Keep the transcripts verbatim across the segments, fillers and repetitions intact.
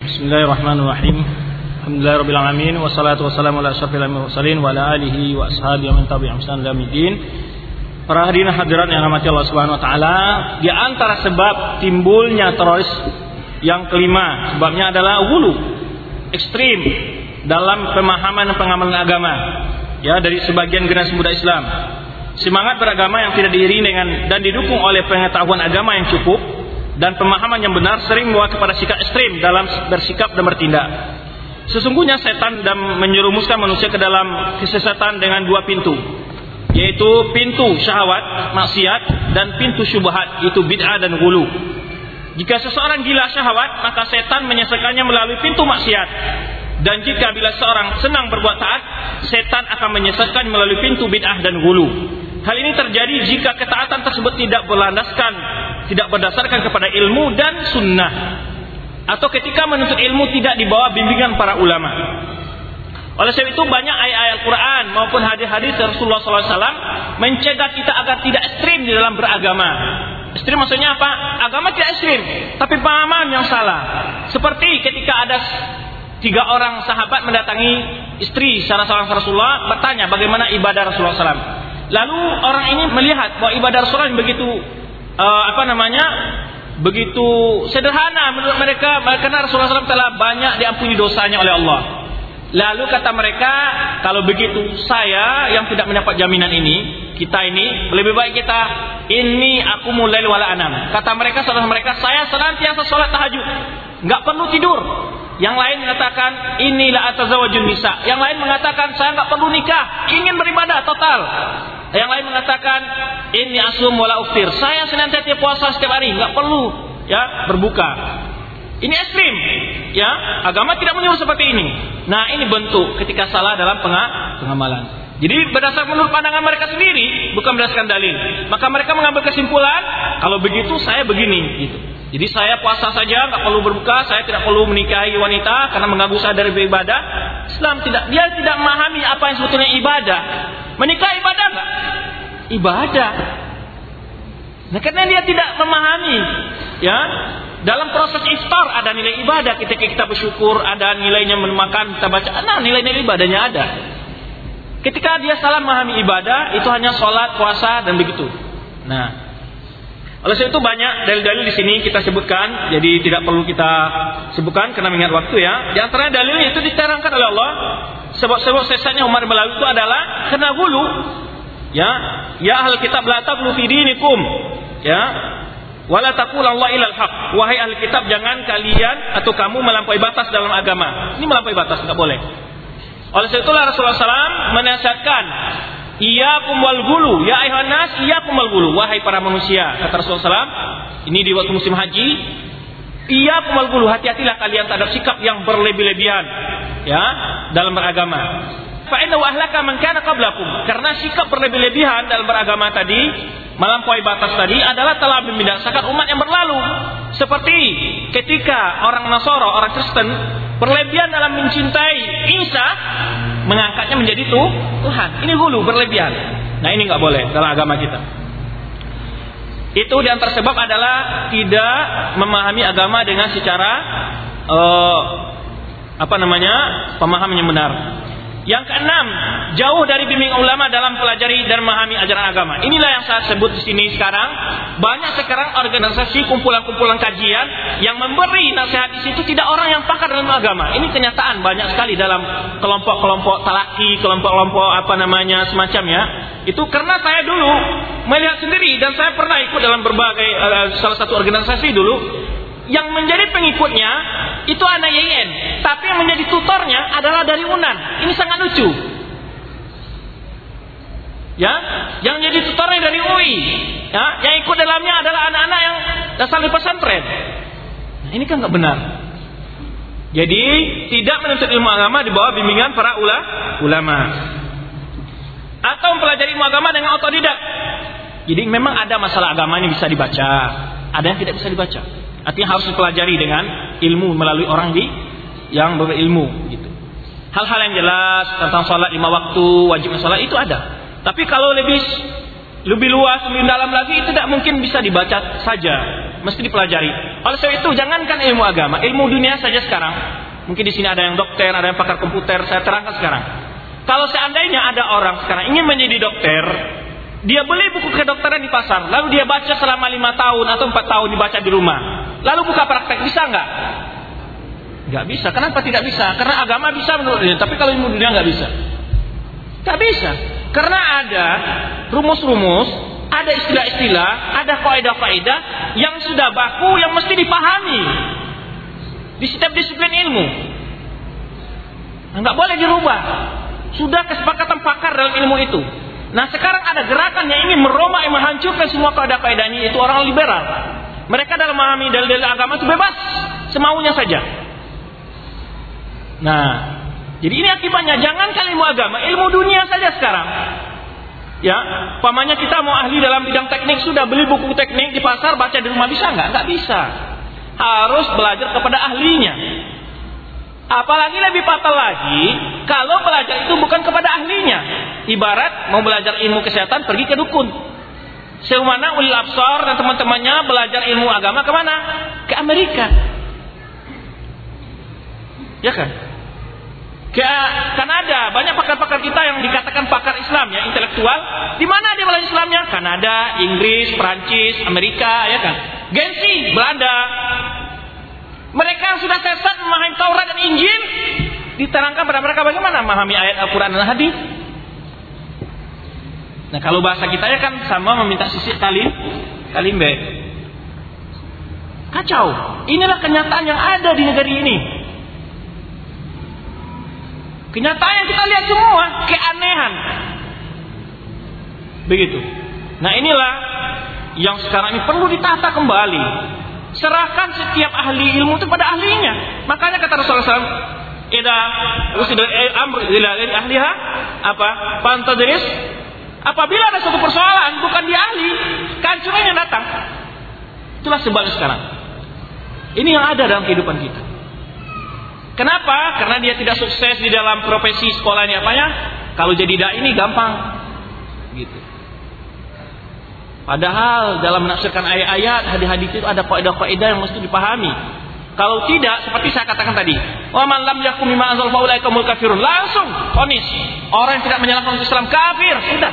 Bismillahirrahmanirrahim. Alhamdulillahirabbil alamin wassalatu wassalamu ala asyrofil mursalin wa ala alihi wa ashabihi wa man tabi'ahum bi ihsan ila yaumil. Para hadirin hadirat yang dirahmati Allah Subhanahu wa taala, di antara sebab timbulnya teroris yang kelima, sebabnya adalah ghulu, ekstrim dalam pemahaman dan pengamalan agama, ya, dari sebagian generasi muda Islam. Semangat beragama yang tidak diiringi dengan dan didukung oleh pengetahuan agama yang cukup dan pemahaman yang benar sering membawa kepada sikap ekstrim dalam bersikap dan bertindak. Sesungguhnya setan dan menyerumuskan manusia ke dalam kesesatan dengan dua pintu, yaitu pintu syahwat, maksiat, dan pintu syubhat, yaitu bid'ah dan ghulu. Jika seseorang gila syahwat, maka setan menyesatkannya melalui pintu maksiat. Dan jika bila seorang senang berbuat taat, setan akan menyesatkan melalui pintu bid'ah dan ghulu. Hal ini terjadi jika ketaatan tersebut tidak berlandaskan, tidak berdasarkan kepada ilmu dan sunnah, atau ketika menuntut ilmu tidak dibawa bimbingan para ulama. Oleh sebab itu banyak ayat-ayat Al-Quran maupun hadis-hadis Rasulullah shallallahu alaihi wasallam mencegah kita agar tidak ekstrim di dalam beragama. Ekstrim maksudnya apa? Agama tidak ekstrim, tapi pemahaman yang salah. Seperti ketika ada tiga orang sahabat mendatangi istri salah seorang Rasulullah, bertanya bagaimana ibadah Rasulullah shallallahu alaihi wasallam. Lalu orang ini melihat bahwa ibadah Rasulullah begitu uh, apa namanya begitu sederhana menurut mereka, karena Rasulullah shallallahu alaihi wasallam telah banyak diampuni dosanya oleh Allah. Lalu kata mereka, kalau begitu saya yang tidak mendapat jaminan ini, kita ini lebih baik kita ini aku mulai wala anam. Kata mereka, saudara mereka, saya senantiasa sholat tahajud, nggak perlu tidur. Yang lain mengatakan inilah atazawajun nisa. Yang lain mengatakan saya nggak perlu nikah, ingin beribadah total. Yang lain mengatakan ini asum wala uftir. Saya senantiasa puasa setiap hari, nggak perlu ya berbuka. Ini ekstrim, ya. Agama tidak menyuruh seperti ini. Nah, ini bentuk ketika salah dalam pengamalan. Jadi berdasarkan menurut pandangan mereka sendiri, bukan berdasarkan dalil. Maka mereka mengambil kesimpulan, kalau begitu saya begini, gitu. Jadi saya puasa saja, nggak perlu berbuka, saya tidak perlu menikahi wanita karena mengganggu saya dari beribadah. Islam tidak, dia tidak memahami apa yang sebetulnya ibadah. Menikah ibadah nggak? Ibadah. Nah, karena dia tidak memahami, ya. Dalam proses iftar ada nilai ibadah, ketika kita bersyukur ada nilainya makan, kita baca, nah nilai-nilai ibadahnya ada. Ketika dia salah memahami ibadah, itu hanya sholat, puasa, dan begitu. Nah, oleh sebab itu banyak dalil-dalil di sini kita sebutkan, jadi tidak perlu kita sebutkan karena mengingat waktu, ya. Di antara dalilnya itu diterangkan oleh Allah. Sebab-sebab sesatnya Umar Melayu itu adalah kena ghulu, ya. Ya ahli kitab la taghlu fi dinikum, ya. Wala taqulallahu ilal haq. Wahai ahli kitab, jangan kalian atau kamu melampaui batas dalam agama. Ini melampaui batas, enggak boleh. Oleh sebab itulah Rasulullah shallallahu alaihi wasallam menasihatkan, iyyakum wal ghulu, ya ayuhan nas, iyyakum wal ghulu, wahai para manusia, kata Rasulullah shallallahu alaihi wasallam. Ini di waktu musim haji, iyyakum wal ghulu, hati-hatilah kalian terhadap sikap yang berlebih-lebihan, ya, dalam beragama. Fa innahu ahlaka man kana qablakum, karena sikap berlebih-lebihan dalam beragama tadi, melampaui batas tadi adalah telah membinasakan umat yang berlalu. Seperti ketika orang Nasara, orang Kristen berlebihan dalam mencintai Isa, mengangkatnya menjadi tuh Tuhan. Ini ghulu, berlebihan. Nah, ini nggak boleh dalam agama kita. Itu di antara sebab adalah tidak memahami agama dengan secara uh, apa namanya pemahaman yang benar. Yang keenam, jauh dari bimbingan ulama dalam pelajari dan memahami ajaran agama. Inilah yang saya sebut di sini sekarang. Banyak sekarang organisasi, kumpulan-kumpulan kajian yang memberi nasihat di situ tidak orang yang pakar dalam agama. Ini kenyataan banyak sekali dalam kelompok-kelompok talaki, kelompok-kelompok apa namanya semacamnya. Itu karena saya dulu melihat sendiri dan saya pernah ikut dalam berbagai uh, salah satu organisasi dulu. Yang menjadi pengikutnya itu anak Y I N, tapi yang menjadi tutornya adalah dari U N A N. Ini sangat lucu. Ya, yang jadi tutornya dari U I. Ya, yang ikut dalamnya adalah anak-anak yang dasar di pesantren. Nah, ini kan nggak benar. Jadi tidak menuntut ilmu agama di bawah bimbingan para ula, ulama. Atau mempelajari ilmu agama dengan otodidak. Jadi memang ada masalah agama ini bisa dibaca, ada yang tidak bisa dibaca. Artinya harus dipelajari dengan ilmu melalui orang di yang berilmu gitu. Hal-hal yang jelas tentang sholat lima waktu, wajib sholat itu ada. Tapi kalau lebih lebih luas, lebih dalam lagi itu tidak mungkin bisa dibaca saja. mesti dipelajari. Oleh sebab itu jangankan ilmu agama, ilmu dunia saja sekarang. Mungkin di sini ada yang dokter, ada yang pakar komputer, saya terangkan sekarang. Kalau seandainya ada orang sekarang ingin menjadi dokter, dia beli buku kedokteran di pasar, lalu dia baca selama lima tahun atau empat tahun dibaca di rumah, lalu buka praktek, bisa nggak? Nggak bisa. Kenapa tidak bisa? Karena agama bisa menurut dia, tapi kalau ilmu dunia nggak bisa. Nggak bisa. Karena ada rumus-rumus, ada istilah-istilah, ada kaidah-kaidah yang sudah baku, yang mesti dipahami di setiap disiplin ilmu. Nggak boleh dirubah. Sudah kesepakatan pakar dalam ilmu itu. Nah sekarang ada gerakan yang ingin merombak, yang menghancurkan semua kaidah-kaidahnya, itu orang liberal. Mereka dalam memahami dalil-dalil agama itu bebas, semaunya saja. Nah, jadi ini akibatnya. Jangankan ilmu agama, ilmu dunia saja sekarang. Ya, pamannya kita mau ahli dalam bidang teknik, sudah beli buku teknik di pasar, baca di rumah, bisa nggak? Nggak bisa. Harus belajar kepada ahlinya. Apalagi lebih fatal lagi, kalau belajar itu bukan kepada ahlinya. Ibarat mau belajar ilmu kesehatan, pergi ke dukun. Semana ulil absar dan teman-temannya belajar ilmu agama kemana? Ke Amerika. Ya kan? Ke Kanada, banyak pakar-pakar kita yang dikatakan pakar Islam ya, intelektual. Di mana dia belajar Islamnya? Kanada, Inggris, Prancis, Amerika, ya kan? Gensi, Belanda. Mereka yang sudah sesat memahami Taurat dan Injil, diterangkan pada mereka bagaimana memahami ayat Al-Quran dan Hadis. Nah kalau bahasa kita ya kan sama meminta sisik kalim, kalimbe. Kacau. Inilah kenyataan yang ada di negeri ini. Kenyataan yang kita lihat semua, keanehan. Begitu. Nah inilah yang sekarang ini perlu ditata kembali. Serahkan setiap ahli ilmu itu pada ahlinya. Makanya kata Rasulullah shallallahu alaihi wasallam, "Idza usida amr ila ghairi ahliha," apa? "Fantadris." Apabila ada suatu persoalan bukan di ahli, kehancuran yang datang. Itulah sebabnya sekarang. Ini yang ada dalam kehidupan kita. Kenapa? Karena dia tidak sukses di dalam profesi sekolahnya apanya? Kalau jadi dai ini gampang. Gitu. Padahal dalam menafsirkan ayat-ayat, hadis-hadis itu ada kaidah-kaidah yang mesti dipahami. Kalau tidak, seperti saya katakan tadi, wa man lam yakum bima anzal fa ulaika humul kafirun. Langsung vonis. Orang yang tidak menyalahkan Islam kafir, sudah.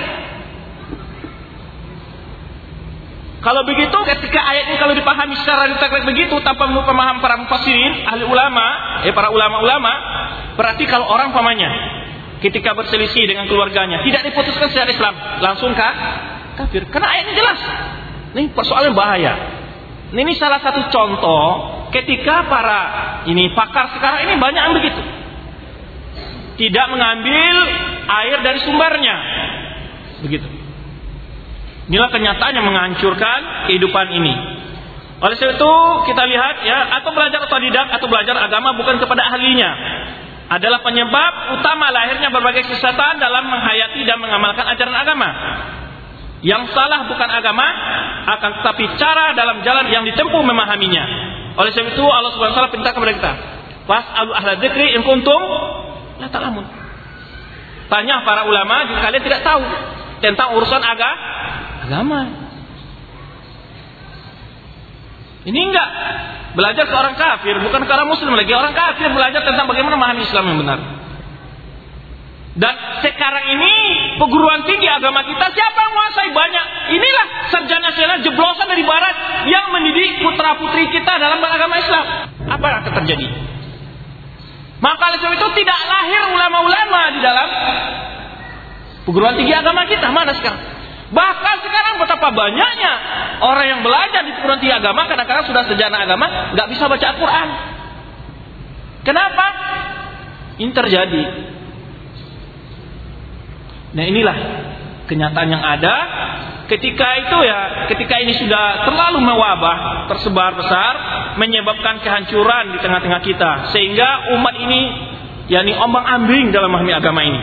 Kalau begitu, ketika ayat ini kalau dipahami secara detail begitu tanpa pemahaman para mufassirin, ahli ulama, eh para ulama-ulama, berarti kalau orang pamannya ketika berselisih dengan keluarganya tidak diputuskan secara Islam, langsung kah? Kafir. Karena ayatnya jelas. Ini persoalan bahaya. Ini salah satu contoh ketika para ini pakar sekarang ini banyak yang begitu. Tidak mengambil air dari sumbernya. Begitu. Inilah kenyataan yang menghancurkan kehidupan ini. Oleh sebab itu kita lihat ya, atau belajar otodidak atau belajar agama bukan kepada ahlinya adalah penyebab utama lahirnya berbagai kesesatan dalam menghayati dan mengamalkan ajaran agama. Yang salah bukan agama, akan tetapi cara dalam jalan yang ditempuh memahaminya. Oleh sebab itu Allah Subhanahu wa taala perintah kepada kita, "Fas'alu ahla dzikri in kuntum la ta'lamun." Tanya para ulama jika kalian tidak tahu tentang urusan aga, agama. Ini enggak belajar ke orang kafir, bukan ke orang muslim lagi. Orang kafir belajar tentang bagaimana memahami Islam yang benar. Dan sekarang ini perguruan tinggi agama kita siapa yang menguasai banyak? Inilah sarjana-sarjana jeblosan dari barat yang mendidik putra-putri kita dalam beragama Islam. Apa yang akan terjadi? Maka oleh sebab itu tidak lahir ulama-ulama di dalam perguruan tinggi agama kita. Mana sekarang? Bahkan sekarang betapa banyaknya orang yang belajar di perguruan tinggi agama kadang-kadang sudah sarjana agama nggak bisa baca Al-Quran. Kenapa? Ini terjadi. Nah inilah kenyataan yang ada. Ketika itu ya, ketika ini sudah terlalu mewabah, tersebar besar, menyebabkan kehancuran di tengah-tengah kita, sehingga umat ini yakni ombang-ambing dalam memahami agama ini.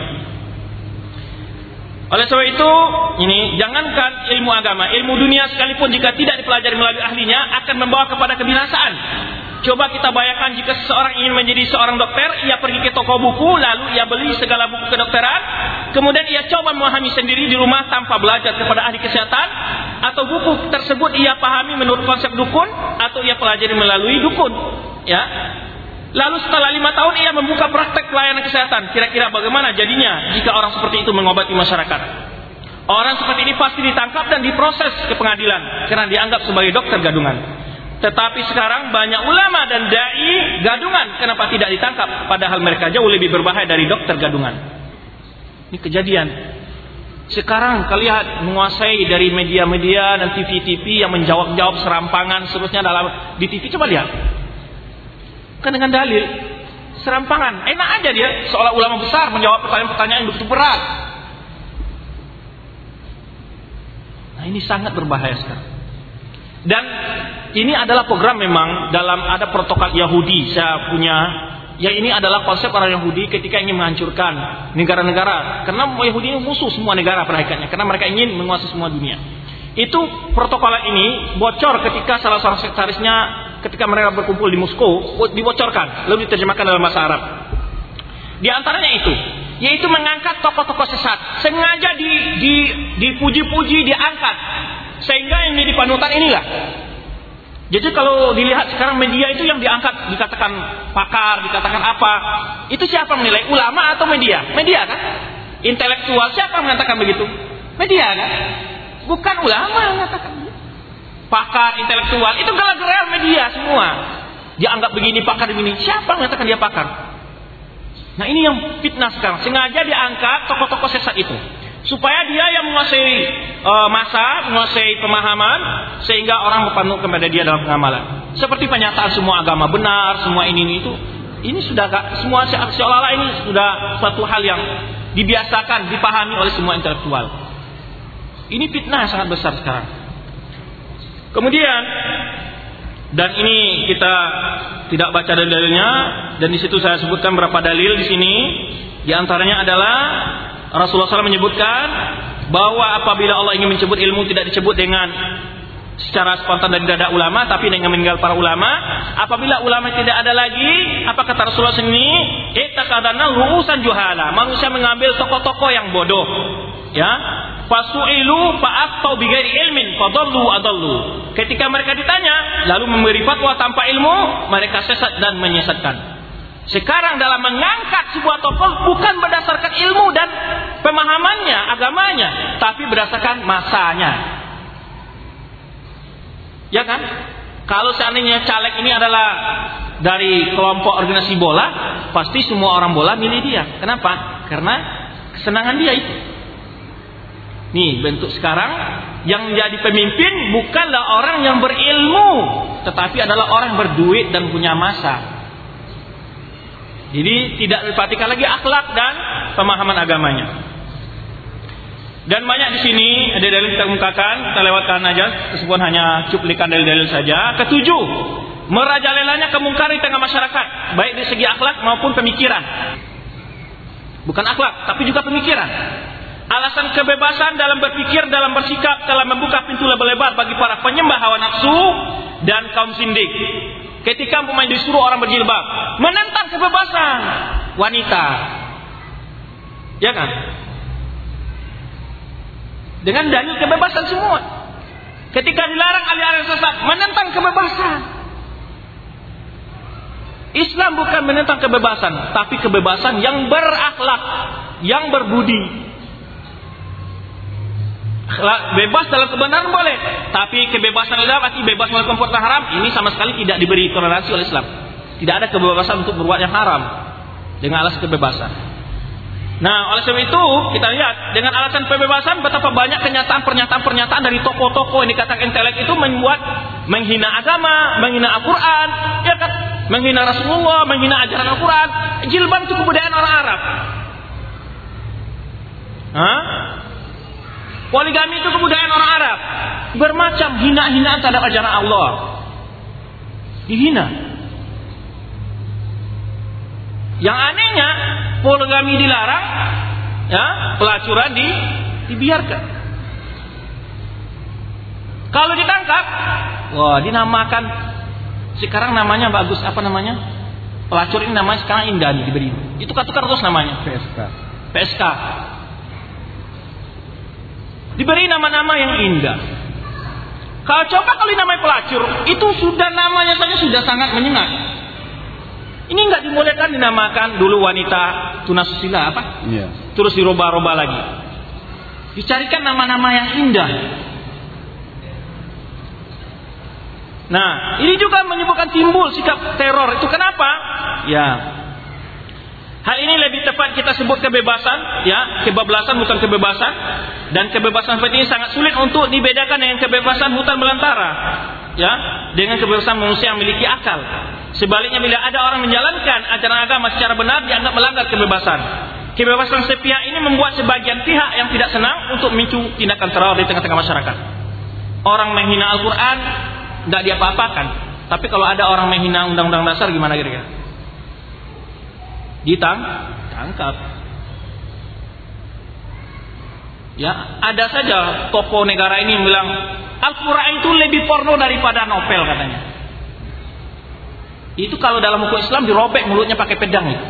Oleh sebab itu, ini jangankan ilmu agama, ilmu dunia sekalipun jika tidak dipelajari melalui ahlinya akan membawa kepada kebinasaan. Coba kita bayangkan jika seseorang ingin menjadi seorang dokter, ia pergi ke toko buku, lalu ia beli segala buku kedokteran, kemudian ia coba memahami sendiri di rumah tanpa belajar kepada ahli kesehatan, atau buku tersebut ia pahami menurut konsep dukun, atau ia pelajari melalui dukun, ya. Lalu setelah lima tahun ia membuka praktek pelayanan kesehatan. Kira-kira bagaimana jadinya jika orang seperti itu mengobati masyarakat? Orang seperti ini pasti ditangkap dan diproses ke pengadilan karena dianggap sebagai dokter gadungan. Tetapi sekarang banyak ulama dan dai gadungan, kenapa tidak ditangkap? Padahal mereka jauh lebih berbahaya dari dokter gadungan. Ini kejadian. Sekarang kalian menguasai dari media-media dan T V-T V yang menjawab-jawab serampangan seterusnya dalam di T V. Coba lihat. Kan dengan dalil serampangan. Enak aja dia seolah ulama besar menjawab pertanyaan-pertanyaan yang begitu berat. Nah, ini sangat berbahaya sekarang. Dan ini adalah program memang dalam ada protokol Yahudi. Saya punya, ya ini adalah konsep orang Yahudi ketika ingin menghancurkan negara-negara. Karena Yahudi ini musuh semua negara pada hakikatnya, karena mereka ingin menguasai semua dunia. Itu protokol ini bocor ketika salah seorang sekretarisnya ketika mereka berkumpul di Moskow dibocorkan, lalu diterjemahkan dalam bahasa Arab. Di antaranya itu, yaitu mengangkat tokoh-tokoh sesat, sengaja di, di, dipuji-puji, diangkat, sehingga yang jadi panutan inilah. Jadi kalau dilihat sekarang media itu yang diangkat, dikatakan pakar, dikatakan apa, itu siapa menilai? Ulama atau media? Media kan? Intelektual, siapa mengatakan begitu? Media kan? Bukan ulama yang mengatakan. Pakar, intelektual, itu gelar-gelar media semua. Dianggap begini, pakar begini. Siapa mengatakan dia pakar? Nah ini yang fitnah sekarang. Sengaja diangkat tokoh-tokoh sesat itu, supaya dia yang menguasai uh, masa, menguasai pemahaman, sehingga orang berpanut kepada dia dalam pengamalan. Seperti pernyataan semua agama benar, semua ini, ini itu. Ini sudah semua seolah-olah ini sudah suatu hal yang dibiasakan, dipahami oleh semua intelektual. Ini fitnah sangat besar sekarang. Kemudian, dan ini kita tidak baca dalil-dalilnya, dan di situ saya sebutkan beberapa dalil di sini. Di antaranya adalah Rasulullah shallallahu alaihi wasallam menyebutkan bahwa apabila Allah ingin mencabut ilmu, tidak dicabut dengan secara spontan dari dada ulama, tapi dengan meninggal para ulama. Apabila ulama tidak ada lagi, apa kata Rasulullah sini? Ittaqadana ru'usan juhala. Manusia mengambil tokoh-tokoh yang bodoh, ya. Fasu'ilu fa'aftau bighairi ilmin fadallu adallu. Ketika mereka ditanya lalu memberi fatwa tanpa ilmu, mereka sesat dan menyesatkan. Sekarang dalam mengangkat sebuah tokoh bukan berdasarkan ilmu dan pemahamannya, agamanya, tapi berdasarkan masanya. Ya kan? Kalau seandainya caleg ini adalah dari kelompok organisasi bola, pasti semua orang bola milih dia. Kenapa? Karena kesenangan dia itu. Nih bentuk sekarang yang menjadi pemimpin bukanlah orang yang berilmu, tetapi adalah orang yang berduit dan punya masa. Jadi tidak diperhatikan lagi akhlak dan pemahaman agamanya. Dan banyak di sini ada dalil kita kemukakan, kita lewatkan aja, tersebut hanya cuplikan dalil-dalil saja. Ketujuh, merajalelanya kemungkaran di tengah masyarakat, baik dari segi akhlak maupun pemikiran. Bukan akhlak, tapi juga pemikiran. Alasan kebebasan dalam berpikir, dalam bersikap, dalam membuka pintu lebar-lebar bagi para penyembah hawa nafsu dan kaum sindik. Ketika umpamanya disuruh orang berjilbab, menentang kebebasan wanita, ya kan? Dengan dalil kebebasan semua. Ketika dilarang aliran sesat, menentang kebebasan. Islam bukan menentang kebebasan, tapi kebebasan yang berakhlak, yang berbudi. Bebas dalam kebenaran boleh, tapi kebebasan dalam arti bebas melakukan perbuatan haram, ini sama sekali tidak diberi toleransi oleh Islam. Tidak ada kebebasan untuk berbuat yang haram dengan alasan kebebasan. Nah, oleh sebab itu kita lihat dengan alasan kebebasan betapa banyak kenyataan-pernyataan-pernyataan dari tokoh-tokoh yang dikatakan intelek itu membuat menghina agama, menghina Al-Quran, ya kan? Menghina Rasulullah, menghina ajaran Al-Quran. Jilbab itu kebudayaan orang Arab. Hah? Poligami itu kebudayaan orang Arab. Bermacam hina-hinaan terhadap ajaran Allah. Dihina. Yang anehnya poligami dilarang, ya, pelacuran di, dibiarkan. Kalau ditangkap, wah, dinamakan sekarang namanya bagus, apa namanya? Pelacur ini namanya sekarang Indani diberi. Itu tukar-tukar terus namanya. P S K. P S K. Diberi nama-nama yang indah. Kalau coba kalau namanya pelacur, itu sudah namanya saja sudah sangat menyengat. Ini nggak dimulaikan dinamakan dulu wanita tunasusila apa? Yeah. Terus dirubah-rubah lagi. Dicarikan nama-nama yang indah. Nah, ini juga menyebabkan timbul sikap teror. Itu kenapa? Ya. Hal ini lebih tepat kita sebut kebebasan, ya, kebablasan bukan kebebasan. Dan kebebasan seperti ini sangat sulit untuk dibedakan dengan kebebasan hutan belantara, ya, dengan kebebasan manusia yang memiliki akal. Sebaliknya, bila ada orang menjalankan ajaran agama secara benar, dianggap melanggar kebebasan. Kebebasan sepihak ini membuat sebagian pihak yang tidak senang untuk memicu tindakan teror di tengah-tengah masyarakat. Orang menghina Al-Quran tidak diapa-apakan, tapi kalau ada orang menghina undang-undang dasar, gimana kira-kira? Ditang, tangkap. Ya, ada saja tokoh negara ini yang bilang Al-Quran itu lebih porno daripada novel katanya. Itu kalau dalam hukum Islam dirobek mulutnya pakai pedang itu.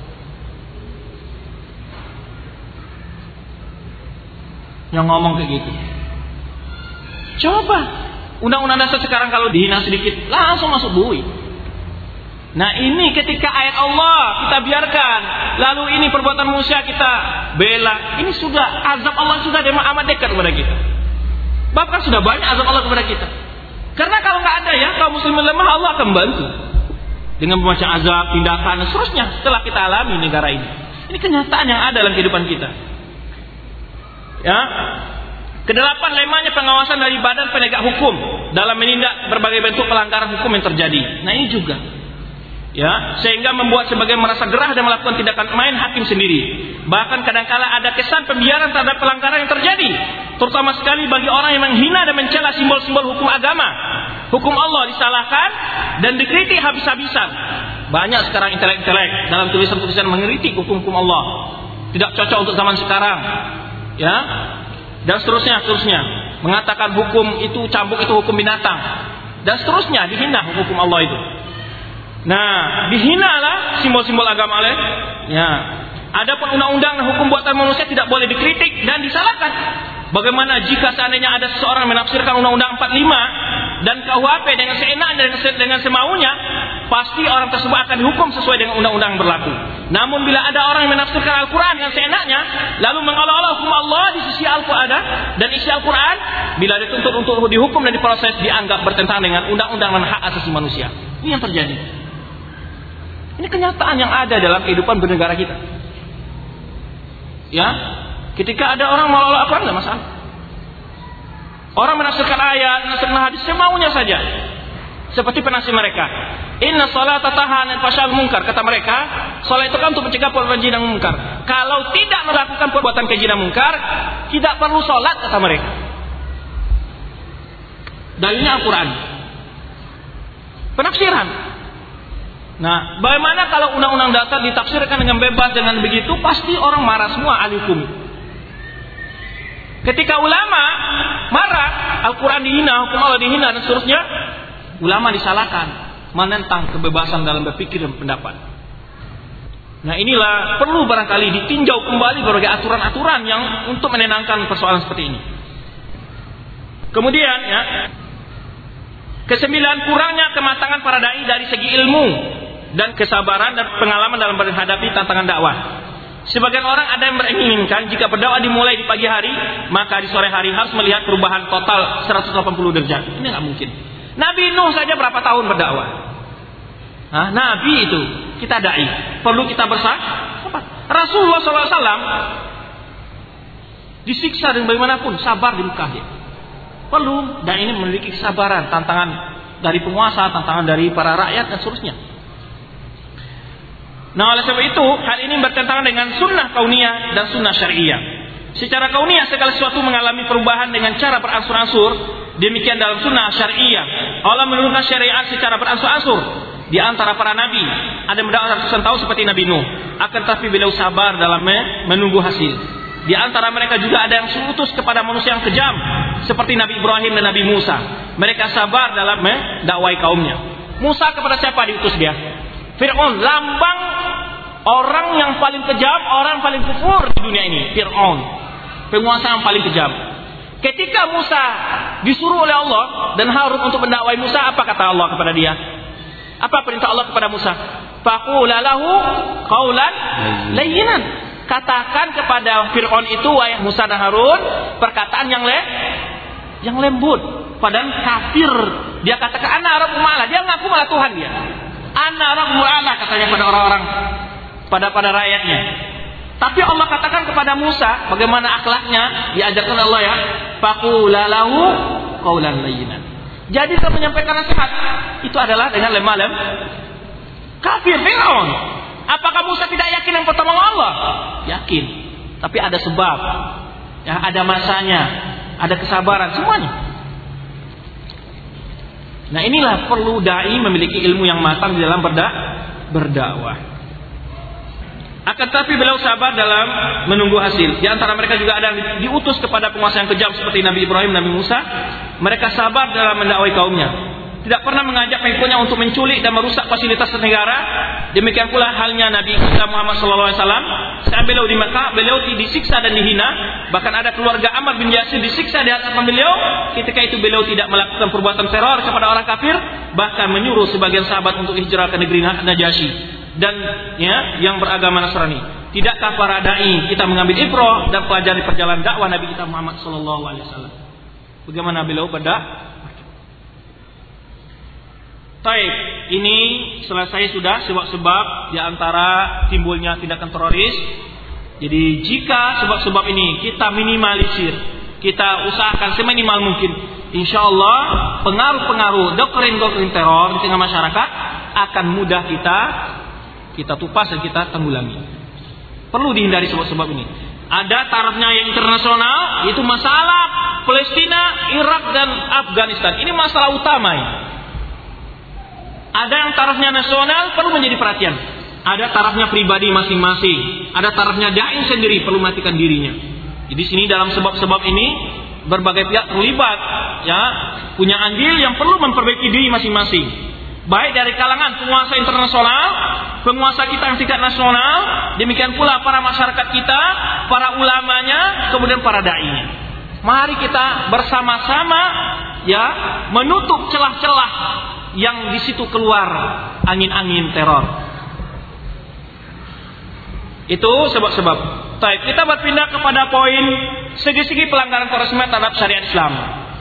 Yang ngomong kayak gitu. Coba undang-undang dasar sekarang kalau dihina sedikit langsung masuk bui. Nah, ini ketika ayat Allah kita biarkan, lalu ini perbuatan manusia kita bela, ini sudah azab Allah sudah amat dekat kepada kita. Bahkan sudah banyak azab Allah kepada kita. Karena kalau nggak ada ya kaum muslimin lemah, Allah akan bantu dengan membaca azab, tindakan, dan seterusnya setelah kita alami negara ini. Ini kenyataan yang ada dalam kehidupan kita. Ya. Kedelapan, lemahnya pengawasan dari badan penegak hukum dalam menindak berbagai bentuk pelanggaran hukum yang terjadi. Nah, ini juga. Ya, sehingga membuat sebagian merasa gerah dan melakukan tindakan main hakim sendiri. Bahkan kadangkala ada kesan pembiaran terhadap pelanggaran yang terjadi, terutama sekali bagi orang yang menghina dan mencela simbol-simbol hukum agama. Hukum Allah disalahkan dan dikritik habis-habisan. Banyak sekarang intelek-intelek dalam tulisan-tulisan mengkritik hukum-hukum Allah. Tidak cocok untuk zaman sekarang. Ya. Dan seterusnya, seterusnya. Mengatakan hukum itu cambuk itu hukum binatang. Dan seterusnya dihina hukum Allah itu. Nah, dihinalah simbol-simbol agama oleh, ya. Adapun undang-undang dan hukum buatan manusia tidak boleh dikritik dan disalahkan. Bagaimana jika seandainya ada seseorang menafsirkan undang-undang empat puluh lima dan K U H P dengan seenaknya dan dengan semaunya, pasti orang tersebut akan dihukum sesuai dengan undang-undang berlaku. Namun bila ada orang yang menafsirkan Al-Quran dengan seenaknya, lalu mengolok-olok hukum Allah di sisi Al-Quran dan isi Al-Quran, bila dituntut untuk dihukum dan diproses, dianggap bertentangan dengan undang-undang dan hak asasi manusia. Ini yang terjadi. Ini kenyataan yang ada dalam kehidupan bernegara kita. Ya, ketika ada orang melolak Al-Quran tidak masalah. Orang menafsirkan ayat, menafsirkan hadis semaunya saja. Seperti penafsir mereka. Inna salata tahan fashal munkar, kata mereka, salat itu kan untuk mencegah perbuatan keji dan munkar. Kalau tidak melakukan perbuatan keji dan munkar, tidak perlu salat, kata mereka. Dalilnya Al-Quran. Penafsiran. Nah, bagaimana kalau undang-undang dasar ditafsirkan dengan bebas dengan begitu, pasti orang marah semua ahli hukum. Ketika ulama marah, Al-Quran dihina, hukum Allah dihina dan seterusnya, ulama disalahkan, menentang kebebasan dalam berpikir dan pendapat. Nah, inilah perlu barangkali ditinjau kembali berbagai aturan-aturan yang untuk menenangkan persoalan seperti ini. Kemudian, ya, kesembilan, kurangnya kematangan para dai dari segi ilmu dan kesabaran dan pengalaman dalam menghadapi tantangan dakwah. Sebagian orang ada yang menginginkan jika berdakwah dimulai di pagi hari, maka di sore hari harus melihat perubahan total seratus delapan puluh derajat. Ini nggak mungkin. Nabi Nuh saja berapa tahun berdakwah? Nah, Nabi itu kita dai, perlu kita bersabar. Rasulullah shallallahu alaihi wasallam disiksa dan bagaimanapun sabar di Mekah. Perlu, dan ini memiliki kesabaran, tantangan dari penguasa, tantangan dari para rakyat dan seterusnya. Nah, oleh sebab itu hal ini bertentangan dengan sunnah kauniyah dan sunnah syariah. Secara kauniyah segala sesuatu mengalami perubahan dengan cara beransur-ansur. Demikian dalam sunnah syariah, Allah menurunkan syariat secara beransur-ansur. Di antara para nabi ada yang berdakwah ratusan tahun seperti Nabi Nuh, akan tetapi beliau sabar dalam menunggu hasil. Di antara mereka juga ada yang diutus kepada manusia yang kejam seperti Nabi Ibrahim dan Nabi Musa. Mereka sabar dalam mendakwai kaumnya. Musa kepada siapa diutus dia? Fir'aun, lambang orang yang paling kejam, orang yang paling kufur di dunia ini. Fir'aun, penguasa yang paling kejam. Ketika Musa disuruh oleh Allah dan Harun untuk mendakwai Musa, apa kata Allah kepada dia? Apa perintah Allah kepada Musa? Faqula lahu qaulan layyinan. Katakan kepada Fir'aun itu, wahai Musa dan Harun, perkataan yang le yang lembut. Padahal kafir. Dia katakan ana rabbul a'la. Dia ngaku malah Tuhan dia. Ana rabbul a'la katanya pada orang-orang, pada pada rakyatnya. Tapi Allah katakan kepada Musa, bagaimana akhlaknya diajarkan Allah ya, faqula lahu qaulan layyinan. Jadi dalam menyampaikan nasihat itu adalah dengan lemah lem kafir Fir'aun. Apakah Musa tidak yakin yang pertolongan Allah? Yakin. Tapi ada sebab. Ya, ada masanya, ada kesabaran semuanya. Nah, inilah perlu dai memiliki ilmu yang matang di dalam berda berdakwah. Akan tetapi beliau sabar dalam menunggu hasil. Di antara mereka juga ada yang diutus kepada penguasa yang kejam seperti Nabi Ibrahim, Nabi Musa. Mereka sabar dalam mendakwai kaumnya. Tidak pernah mengajak pengikutnya untuk menculik dan merusak fasilitas negara. Demikian pula halnya Nabi kita Muhammad sallallahu alaihi wasallam. Saat beliau di Makkah, beliau disiksa dan dihina. Bahkan ada keluarga Ammar bin Yasir disiksa di hadapan beliau. Ketika itu beliau tidak melakukan perbuatan teror kepada orang kafir, bahkan menyuruh sebagian sahabat untuk hijrah ke negeri Najasyi dan ya yang beragama Nasrani. Tidakkah para dai kita mengambil ibrah dan pelajari perjalanan dakwah Nabi kita Muhammad sallallahu alaihi wasallam? Bagaimana beliau berdakwah? Taib, ini selesai sudah sebab-sebab di antara timbulnya tindakan teroris. Jadi jika sebab-sebab ini kita minimalisir, kita usahakan seminimal mungkin, insya Allah pengaruh-pengaruh doktrin-doktrin teror di tengah masyarakat akan mudah kita kita tupas dan kita tanggulangi. Perlu dihindari sebab-sebab ini. Ada tarafnya yang internasional, yaitu masalah Palestina, Irak dan Afghanistan. Ini masalah utama ini. Ada yang tarafnya nasional perlu menjadi perhatian. Ada tarafnya pribadi masing-masing. Ada tarafnya dai sendiri perlu matikan dirinya. Jadi sini dalam sebab-sebab ini berbagai pihak terlibat, ya, punya andil yang perlu memperbaiki diri masing-masing. Baik dari kalangan penguasa internasional, penguasa kita yang tingkat nasional, demikian pula para masyarakat kita, para ulamanya, kemudian para dai-nya. Mari kita bersama-sama ya menutup celah-celah yang di situ keluar angin-angin teror. Itu sebab-sebab. Baik, kita berpindah kepada poin segi-segi pelanggaran terorisme terhadap syariat Islam.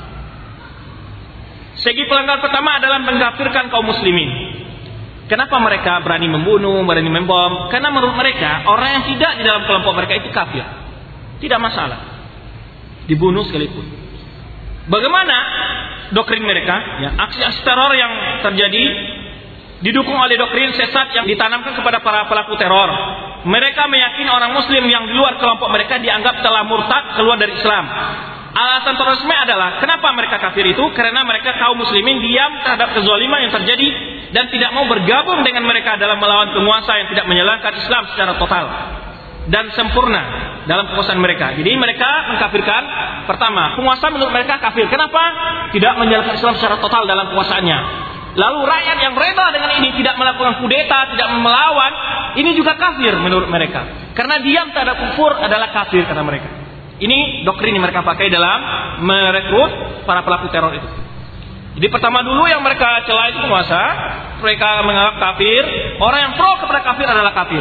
Segi pelanggaran pertama adalah mengkafirkan kaum muslimin. Kenapa mereka berani membunuh, berani membom? Karena menurut mereka orang yang tidak di dalam kelompok mereka itu kafir. Tidak masalah dibunuh sekalipun. Bagaimana doktrin mereka? Ya, aksi-aksi teror yang terjadi didukung oleh doktrin sesat yang ditanamkan kepada para pelaku teror. Mereka meyakini orang muslim yang di luar kelompok mereka dianggap telah murtad, keluar dari Islam. Alasan terorisme adalah kenapa mereka kafir itu? Karena mereka kaum muslimin diam terhadap kezaliman yang terjadi dan tidak mau bergabung dengan mereka dalam melawan penguasa yang tidak menjalankan Islam secara total dan sempurna dalam kekuasaan mereka. Jadi mereka mengkafirkan, pertama, penguasa menurut mereka kafir. Kenapa? Tidak menjalankan Islam secara total dalam kekuasaannya. Lalu rakyat yang rela dengan ini tidak melakukan kudeta, tidak melawan, ini juga kafir menurut mereka. Karena diam terhadap kufur adalah kafir kata mereka. Ini doktrin yang mereka pakai dalam merekrut para pelaku teror itu. Jadi pertama dulu yang mereka celah itu penguasa, mereka menganggap kafir. Orang yang pro kepada kafir adalah kafir.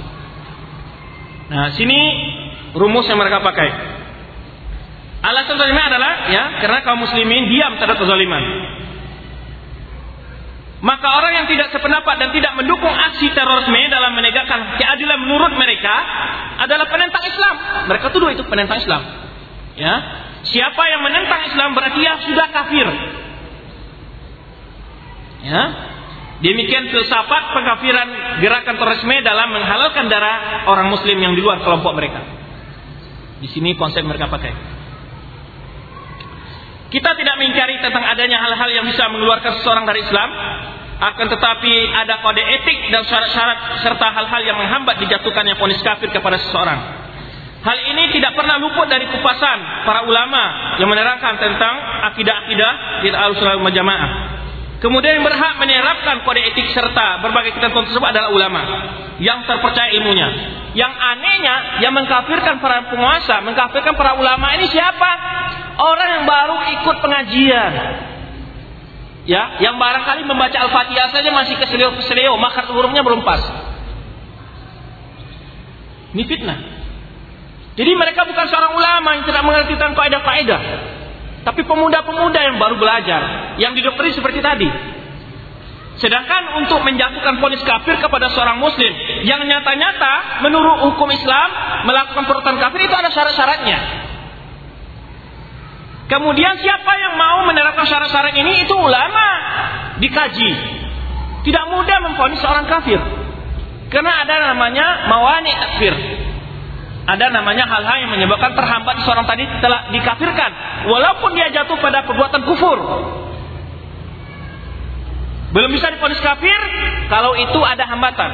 Nah, sini rumus yang mereka pakai. Alasan terorisme adalah ya karena kaum muslimin diam terhadap kezaliman. Maka orang yang tidak sependapat dan tidak mendukung aksi terorisme dalam menegakkan keadilan menurut mereka adalah penentang Islam. Mereka tuduh itu penentang Islam. Ya, siapa yang menentang Islam berarti dia sudah kafir. Ya, demikian filsafat pengkafiran gerakan terorisme dalam menghalalkan darah orang Muslim yang di luar kelompok mereka. Di sini konsep mereka pakai. Kita tidak mengingkari tentang adanya hal-hal yang bisa mengeluarkan seseorang dari Islam, akan tetapi ada kode etik dan syarat-syarat serta hal-hal yang menghambat dijatuhkannya vonis kafir kepada seseorang. Hal ini tidak pernah luput dari kupasan para ulama yang menerangkan tentang akidah-akidah di Ahlussunnah wal Jamaah. Kemudian yang berhak menerapkan kode etik serta berbagai ketentuan tersebut adalah ulama yang terpercaya ilmunya. Yang anehnya yang mengkafirkan para penguasa, mengkafirkan para ulama ini siapa? orang yang baru ikut pengajian, ya, yang barangkali membaca Al-Fatihah saja masih keseleo-keseleo, makhraj hurufnya belum pas. Ini fitnah. Jadi mereka bukan seorang ulama yang tidak mengerti tentang kaidah-kaidah, tapi pemuda-pemuda yang baru belajar, yang didoktrin seperti tadi. Sedangkan untuk menjatuhkan vonis kafir kepada seorang muslim yang nyata-nyata menurut hukum Islam melakukan perbuatan kafir itu ada syarat-syaratnya. Kemudian siapa yang mau menerapkan syarat-syarat ini itu ulama, dikaji. Tidak mudah memvonis seorang kafir. Karena ada namanya mawani takfir. Ada namanya hal-hal yang menyebabkan terhambat seorang tadi telah dikafirkan walaupun dia jatuh pada perbuatan kufur. Belum bisa divonis kafir kalau itu ada hambatan.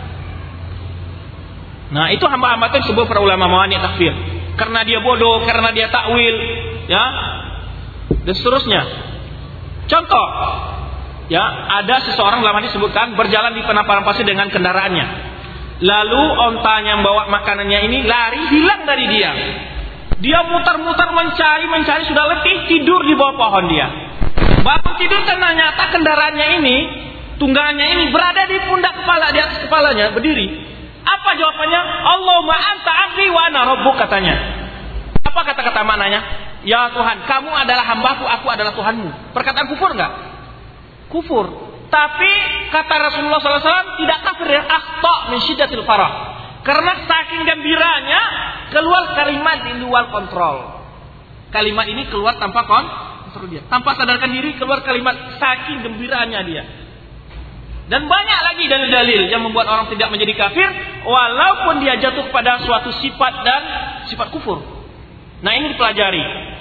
Nah, itu hamba-hambatan disebut para ulama mawani takfir. Karena dia bodoh, karena dia takwil, ya, dan seterusnya. Contoh, ya, ada seseorang dalam hadis disebutkan berjalan di padang pasir dengan kendaraannya. Lalu ontanya yang bawa makanannya ini lari hilang dari dia. Dia mutar-mutar mencari, mencari sudah letih, tidur di bawah pohon dia. Baru tidur ternyata kendaraannya ini, tunggangannya ini berada di pundak kepala, di atas kepalanya, berdiri. Apa jawabannya? Allahumma anta abdi wa ana rabbuk, katanya. Apa kata-kata maknanya? Ya Tuhan, kamu adalah hambaku, aku adalah Tuhanmu. Perkataan kufur enggak? Kufur. Tapi kata Rasulullah sallallahu alaihi wasallam tidak kafir, ya, akhta min syiddatil farah. Karena saking gembiranya keluar kalimat di luar kontrol. Kalimat ini keluar tanpa kontrol dia, tanpa sadarkan diri keluar kalimat saking gembiraannya dia. Dan banyak lagi dalil-dalil yang membuat orang tidak menjadi kafir walaupun dia jatuh pada suatu sifat dan sifat kufur. Nah, ini dipelajari.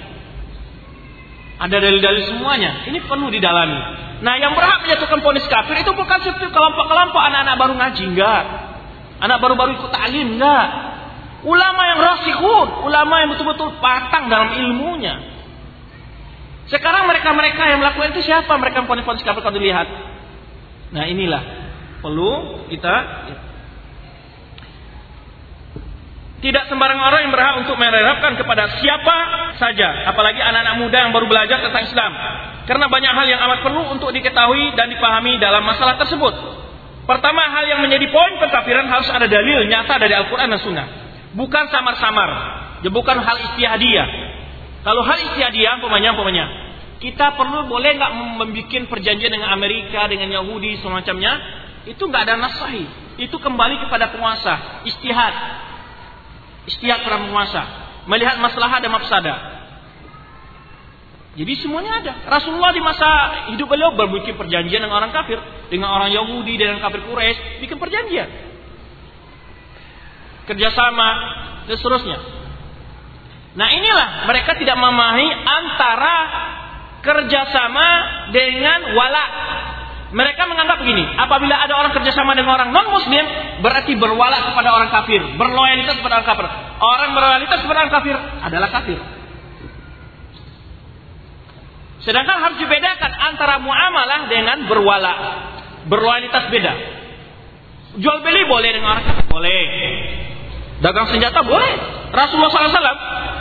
Ada dalil-dalil semuanya. Ini perlu didalami. Nah, yang berhak menjatuhkan vonis kafir itu bukan seperti kelompok-kelompok anak-anak baru ngaji, enggak. Anak baru-baru ikut ta'lim, enggak. Ulama yang rasikhun, ulama yang betul-betul patang dalam ilmunya. Sekarang mereka-mereka yang melakukan itu siapa? Mereka yang vonis kafir kalau dilihat. Nah, inilah perlu kita. Tidak sembarang orang yang berhak untuk menerapkan kepada siapa saja, apalagi anak-anak muda yang baru belajar tentang Islam. Karena banyak hal yang amat perlu untuk diketahui dan dipahami dalam masalah tersebut. Pertama, hal yang menjadi poin pengkafiran harus ada dalil nyata dari Al-Quran dan Sunnah. Bukan samar-samar, bukan hal istihadiyah. Kalau hal istihadiyah, umpamanya, umpamanya, kita perlu boleh nggak membuat perjanjian dengan Amerika, dengan Yahudi, semacamnya, itu nggak ada nas sahih. Itu kembali kepada penguasa, istihad. Istihad para penguasa, melihat maslahat dan mafsadah. Jadi semuanya ada. Rasulullah di masa hidup beliau berbikin perjanjian dengan orang kafir, dengan orang Yahudi, dengan kafir Quraisy, bikin perjanjian, kerjasama dan seterusnya. Nah, inilah mereka tidak memahami antara kerjasama dengan wala. Mereka menganggap begini, apabila ada orang kerjasama dengan orang non-muslim, berarti berwala kepada orang kafir, berloyalitas kepada orang kafir. Orang berloyalitas kepada orang kafir adalah kafir. Sedangkan harus dibedakan antara muamalah dengan berwala. Berloyalitas beda. Jual beli boleh dengan orang kafir? Boleh. Dagang senjata boleh. Rasulullah sallallahu alaihi wasallam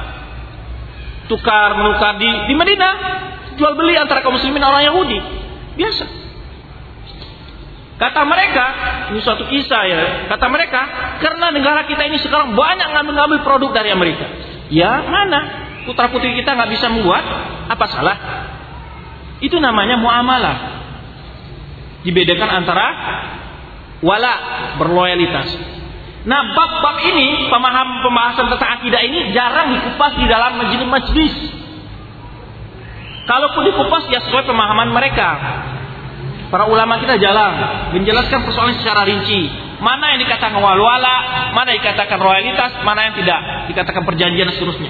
tukar menukar di, di Madinah, jual beli antara kaum muslimin dan orang Yahudi. Biasa. Kata mereka, ini suatu kisah ya. Kata mereka, karena negara kita ini sekarang banyak ngambil-ngambil produk dari Amerika. Ya, mana? Putra putri kita nggak bisa membuat, apa salah? Itu namanya muamalah. Dibedakan antara wala, berloyalitas. Nah, bab-bab ini, pemaham pembahasan tentang akidah ini jarang dikupas di dalam majelis-majelis. Kalaupun dikupas ya sesuai pemahaman mereka. Para ulama kita jalan menjelaskan persoalan secara rinci. Mana yang dikatakan wala, mana yang dikatakan royalitas, mana yang tidak dikatakan perjanjian dan seterusnya.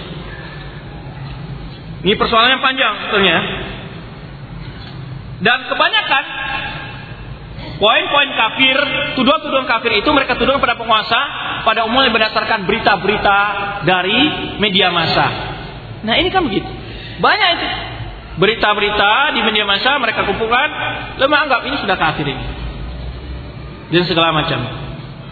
Ini persoalan yang panjang sebetulnya. Dan kebanyakan poin-poin kafir, tuduhan-tuduhan kafir itu mereka tuduhan pada penguasa pada umumnya berdasarkan berita-berita dari media massa. Nah, ini kan begitu. Banyak itu. Berita-berita di media massa mereka kumpulkan, lalu anggap ini sudah kafir ini, dan segala macam.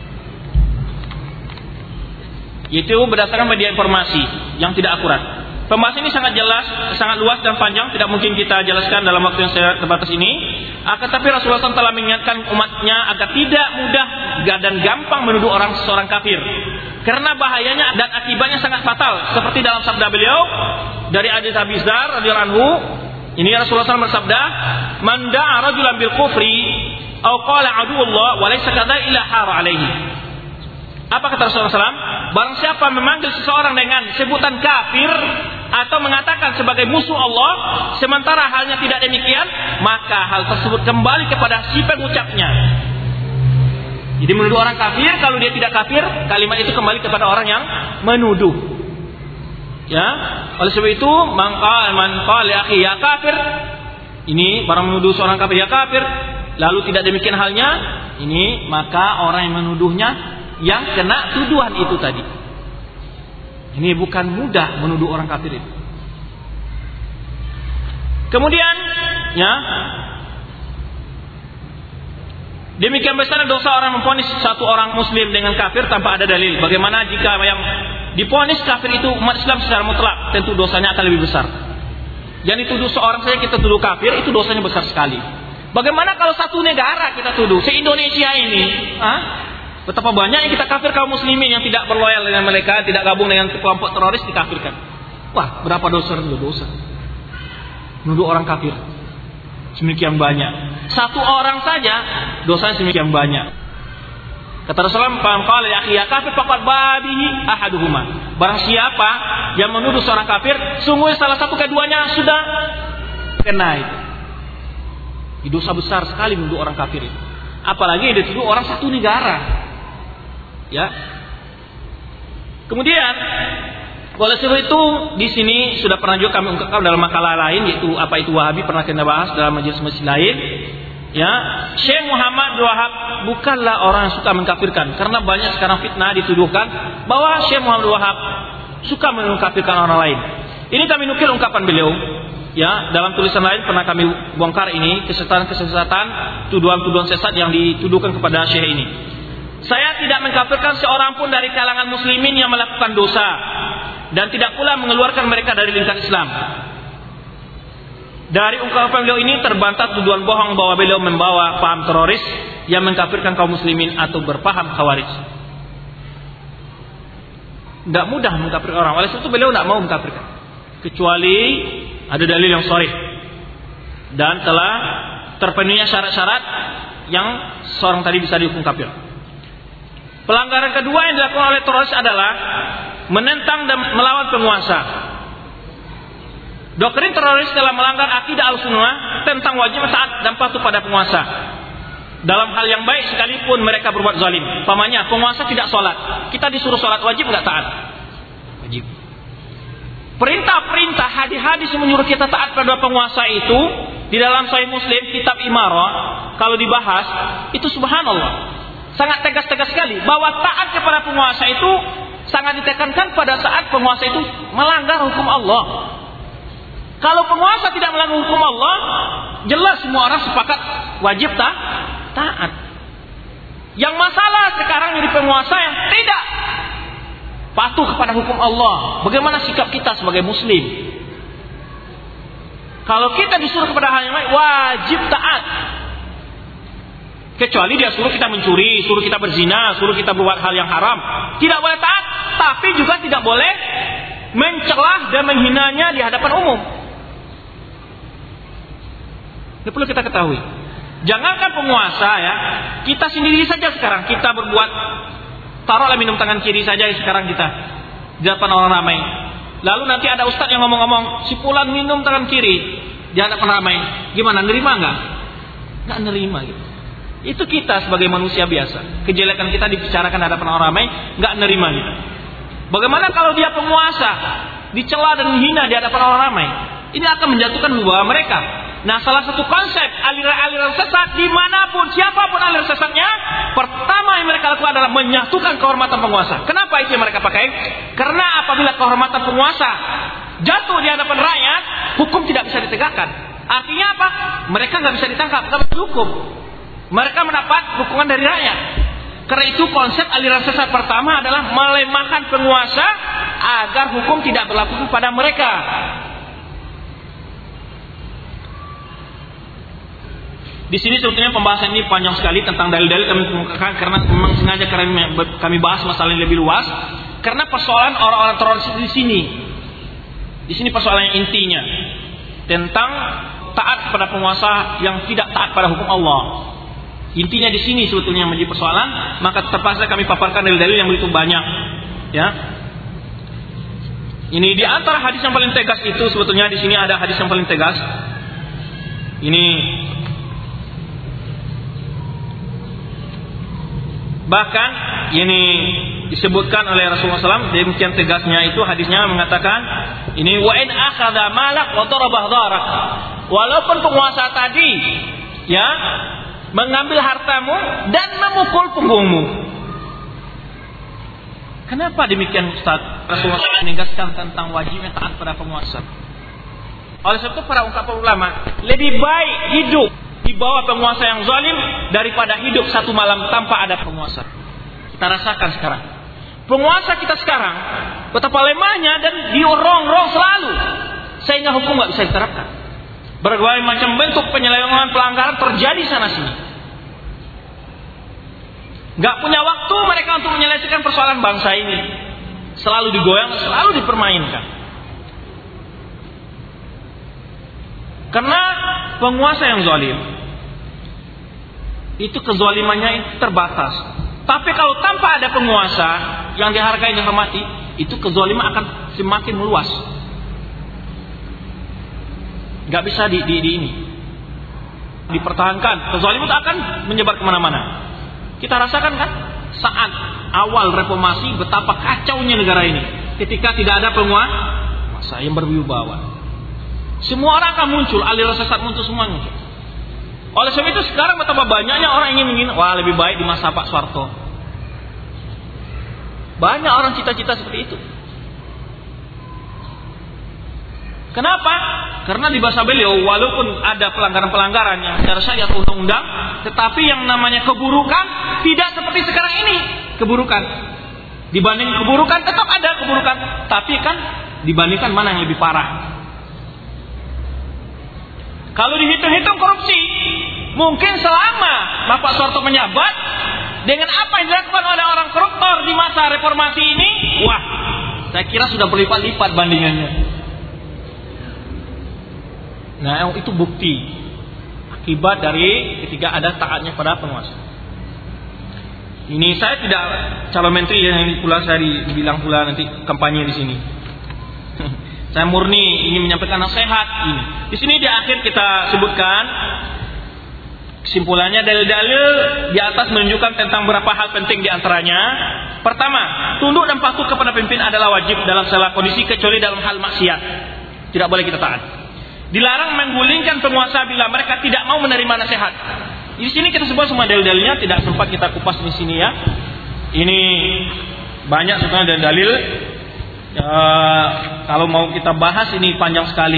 Itu berdasarkan media informasi yang tidak akurat. Pembahasan ini sangat jelas, sangat luas dan panjang, tidak mungkin kita jelaskan dalam waktu yang saya terbatas ini. Akan tapi Rasulullah shallallahu alaihi wasallam telah mengingatkan umatnya agar tidak mudah dan gampang menuduh orang seorang kafir, karena bahayanya dan akibatnya sangat fatal. Seperti dalam sabda beliau dari hadits Abi Dzar radhiyallahu anhu, ini Rasulullah shallallahu alaihi wasallam bersabda, "Man da'a rajulan bil kufri aw qala aduwwullah wa laysa kadza illa hara alaihi." Apa kata Rasulullah shallallahu alaihi wasallam? Barang siapa memanggil seseorang dengan sebutan kafir atau mengatakan sebagai musuh Allah, sementara halnya tidak demikian, maka hal tersebut kembali kepada si pengucapnya. Jadi menuduh orang kafir, kalau dia tidak kafir, kalimat itu kembali kepada orang yang menuduh. Ya, oleh sebab itu, man qala man qala li akhi ya kafir, ini barang menuduh seorang kafir ya kafir, lalu tidak demikian halnya, ini maka orang yang menuduhnya yang kena tuduhan itu tadi. Ini bukan mudah menuduh orang kafir itu. Kemudian, ya, demikian besar dosa orang memvonis satu orang muslim dengan kafir tanpa ada dalil. Bagaimana jika yang divonis kafir itu umat Islam secara mutlak? Tentu dosanya akan lebih besar. Yang dituduh seorang saja kita tuduh kafir, itu dosanya besar sekali. Bagaimana kalau satu negara kita tuduh, se-Indonesia ini, ah? Betapa banyaknya kita kafir kaum muslimin yang tidak berloyal dengan mereka, tidak gabung dengan kelompok teroris, dikafirkan. Wah, berapa dosa itu dosa. Menuduh orang kafir semikian banyak. Satu orang saja dosanya semikian banyak. Kata Rasulullah, "Man qala ya akhi ya kafir faqad babihi ahaduhuma." Barang siapa yang menuduh seorang kafir, sungguh salah satu keduanya sudah kena itu. Itu dosa besar sekali menuduh orang kafir itu. Apalagi dituduh orang satu negara. Ya. Kemudian, oleh sebab itu di sini sudah pernah juga kami ungkapkan dalam makalah lain, yaitu apa itu Wahabi, pernah kita bahas dalam majelis-majelis lain. Ya, Syekh Muhammad Wahab bukanlah orang yang suka mengkafirkan, karena banyak sekarang fitnah dituduhkan bahwa Syekh Muhammad Wahab suka mengkafirkan orang lain. Ini kami nukil ungkapan beliau. Ya, dalam tulisan lain pernah kami bongkar ini kesesatan-kesesatan, tuduhan-tuduhan sesat yang dituduhkan kepada Syekh ini. Saya tidak mengkafirkan seorang pun dari kalangan muslimin yang melakukan dosa, dan tidak pula mengeluarkan mereka dari lingkar Islam. Dari ungkapan beliau ini terbantah tuduhan bohong bahwa beliau membawa paham teroris yang mengkafirkan kaum muslimin atau berpaham khawarij. Tidak mudah mengkafirkan orang, oleh sebab itu beliau tidak mau mengkafirkan, kecuali ada dalil yang sharih dan telah terpenuhinya syarat-syarat yang seorang tadi bisa dihukum kafir. Pelanggaran kedua yang dilakukan oleh teroris adalah menentang dan melawan penguasa. Doktrin teroris telah melanggar akidah Ahlussunnah tentang wajib taat dan patuh pada penguasa. Dalam hal yang baik sekalipun mereka berbuat zalim. Umpamanya penguasa tidak sholat, kita disuruh sholat, wajib nggak taat? Wajib. Perintah-perintah hadis-hadis yang menyuruh kita taat pada penguasa itu di dalam Sahih Muslim kitab Imarah kalau dibahas itu subhanallah sangat tegas-tegas sekali bahwa taat kepada penguasa itu sangat ditekankan pada saat penguasa itu melanggar hukum Allah. Kalau penguasa tidak melanggar hukum Allah, jelas semua orang sepakat wajib ta taat. Yang masalah sekarang jadi penguasa yang tidak patuh kepada hukum Allah. Bagaimana sikap kita sebagai muslim? Kalau kita disuruh kepada hal yang lain, wajib taat. Kecuali dia suruh kita mencuri, suruh kita berzina, suruh kita buat hal yang haram, tidak boleh taat. Tapi juga tidak boleh mencelah dan menghinanya di hadapan umum. Ini perlu kita ketahui. Jangankan penguasa ya, kita sendiri saja sekarang kita berbuat, taruhlah minum tangan kiri saja sekarang kita di depan orang ramai. Lalu nanti ada ustaz yang ngomong-ngomong, si fulan minum tangan kiri di hadapan ramai. Gimana, nerima nggak? Nggak nerima gitu. Itu kita sebagai manusia biasa. Kejelekan kita dibicarakan di hadapan orang ramai, nggak nerima gitu. Bagaimana kalau dia penguasa, dicela dan dihina di hadapan orang ramai? Ini akan menjatuhkan wibawa mereka. Nah, salah satu konsep aliran-aliran sesat dimanapun, siapapun aliran sesatnya, pertama yang mereka lakukan adalah menyatukan kehormatan penguasa. Kenapa itu yang mereka pakai? Karena apabila kehormatan penguasa jatuh di hadapan rakyat, hukum tidak bisa ditegakkan. Artinya apa? Mereka nggak bisa ditangkap, nggak bisa dihukum. Mereka mendapat dukungan dari rakyat. Karena itu konsep aliran sesat pertama adalah melemahkan penguasa agar hukum tidak berlaku kepada mereka. Di sini sebetulnya pembahasan ini panjang sekali tentang dalil-dalil kami kemukakan karena memang sengaja kami, kami bahas masalah yang lebih luas. Karena persoalan orang-orang teroris di sini, di sini persoalannya intinya tentang taat kepada penguasa yang tidak taat pada hukum Allah. Intinya di sini sebetulnya yang menjadi persoalan, maka terpaksa kami paparkan dalil-dalil yang begitu banyak. Ya, ini di antara hadis yang paling tegas itu sebetulnya di sini ada hadis yang paling tegas. Ini bahkan ini disebutkan oleh Rasulullah shallallahu alaihi wasallam, demikian tegasnya itu hadisnya mengatakan ini wa in akhadha malak wa darabah dharak. Walaupun penguasa tadi ya mengambil hartamu dan memukul punggungmu. Kenapa demikian Ustaz? Rasulullah menegaskan tentang wajibnya taat pada penguasa. Oleh sebab itu para ungkapan ulama, lebih baik hidup di bawah penguasa yang zalim daripada hidup satu malam tanpa ada penguasa. Kita rasakan sekarang. Penguasa kita sekarang betapa lemahnya dan dirongrong selalu sehingga hukum nggak bisa diterapkan. Berbagai macam bentuk penyelewengan pelanggaran terjadi sana sini. Gak punya waktu mereka untuk menyelesaikan persoalan bangsa ini. Selalu digoyang, selalu dipermainkan. Karena penguasa yang zalim itu kezalimannya terbatas. Tapi kalau tanpa ada penguasa yang dihargai dan dihormati, itu kezaliman akan semakin meluas. Gak bisa di, di, di ini dipertahankan. Kezaliman itu akan menyebar kemana-mana. Kita rasakan kan saat awal reformasi betapa kacaunya negara ini ketika tidak ada penguasa yang berwibawa. Semua orang akan muncul, aliran sesat muncul, semua muncul. Oleh sebab itu sekarang betapa banyaknya orang ingin ingin wah lebih baik di masa Pak Soeharto. Banyak orang cita-cita seperti itu. Kenapa? Karena di bahasa beliau walaupun ada pelanggaran-pelanggaran yang secara syariat undang-undang, tetapi yang namanya keburukan tidak seperti sekarang ini. Keburukan dibanding keburukan tetap ada keburukan, tapi kan dibandingkan mana yang lebih parah. Kalau dihitung-hitung korupsi, mungkin selama Bapak Soeharto menjabat dengan apa yang dilakukan oleh orang koruptor di masa reformasi ini, wah, saya kira sudah berlipat-lipat bandingannya. Nah, itu bukti akibat dari ketika ada taatnya pada penguasa. Ini saya tidak calon menteri yang pula saya dibilang pula nanti kampanye di sini. Saya murni ingin menyampaikan nasihat ini. Di sini di akhir kita sebutkan kesimpulannya dalil-dalil di atas menunjukkan tentang beberapa hal penting di antaranya. Pertama, tunduk dan patuh kepada pemimpin adalah wajib dalam segala kondisi kecuali dalam hal maksiat. Tidak boleh kita taat. Dilarang menggulingkan penguasa bila mereka tidak mau menerima nasihat. Di sini kita sebut semua dalil-dalilnya, tidak sempat kita kupas di sini ya. Ini banyak sebenarnya dalil. E, kalau mau kita bahas ini panjang sekali.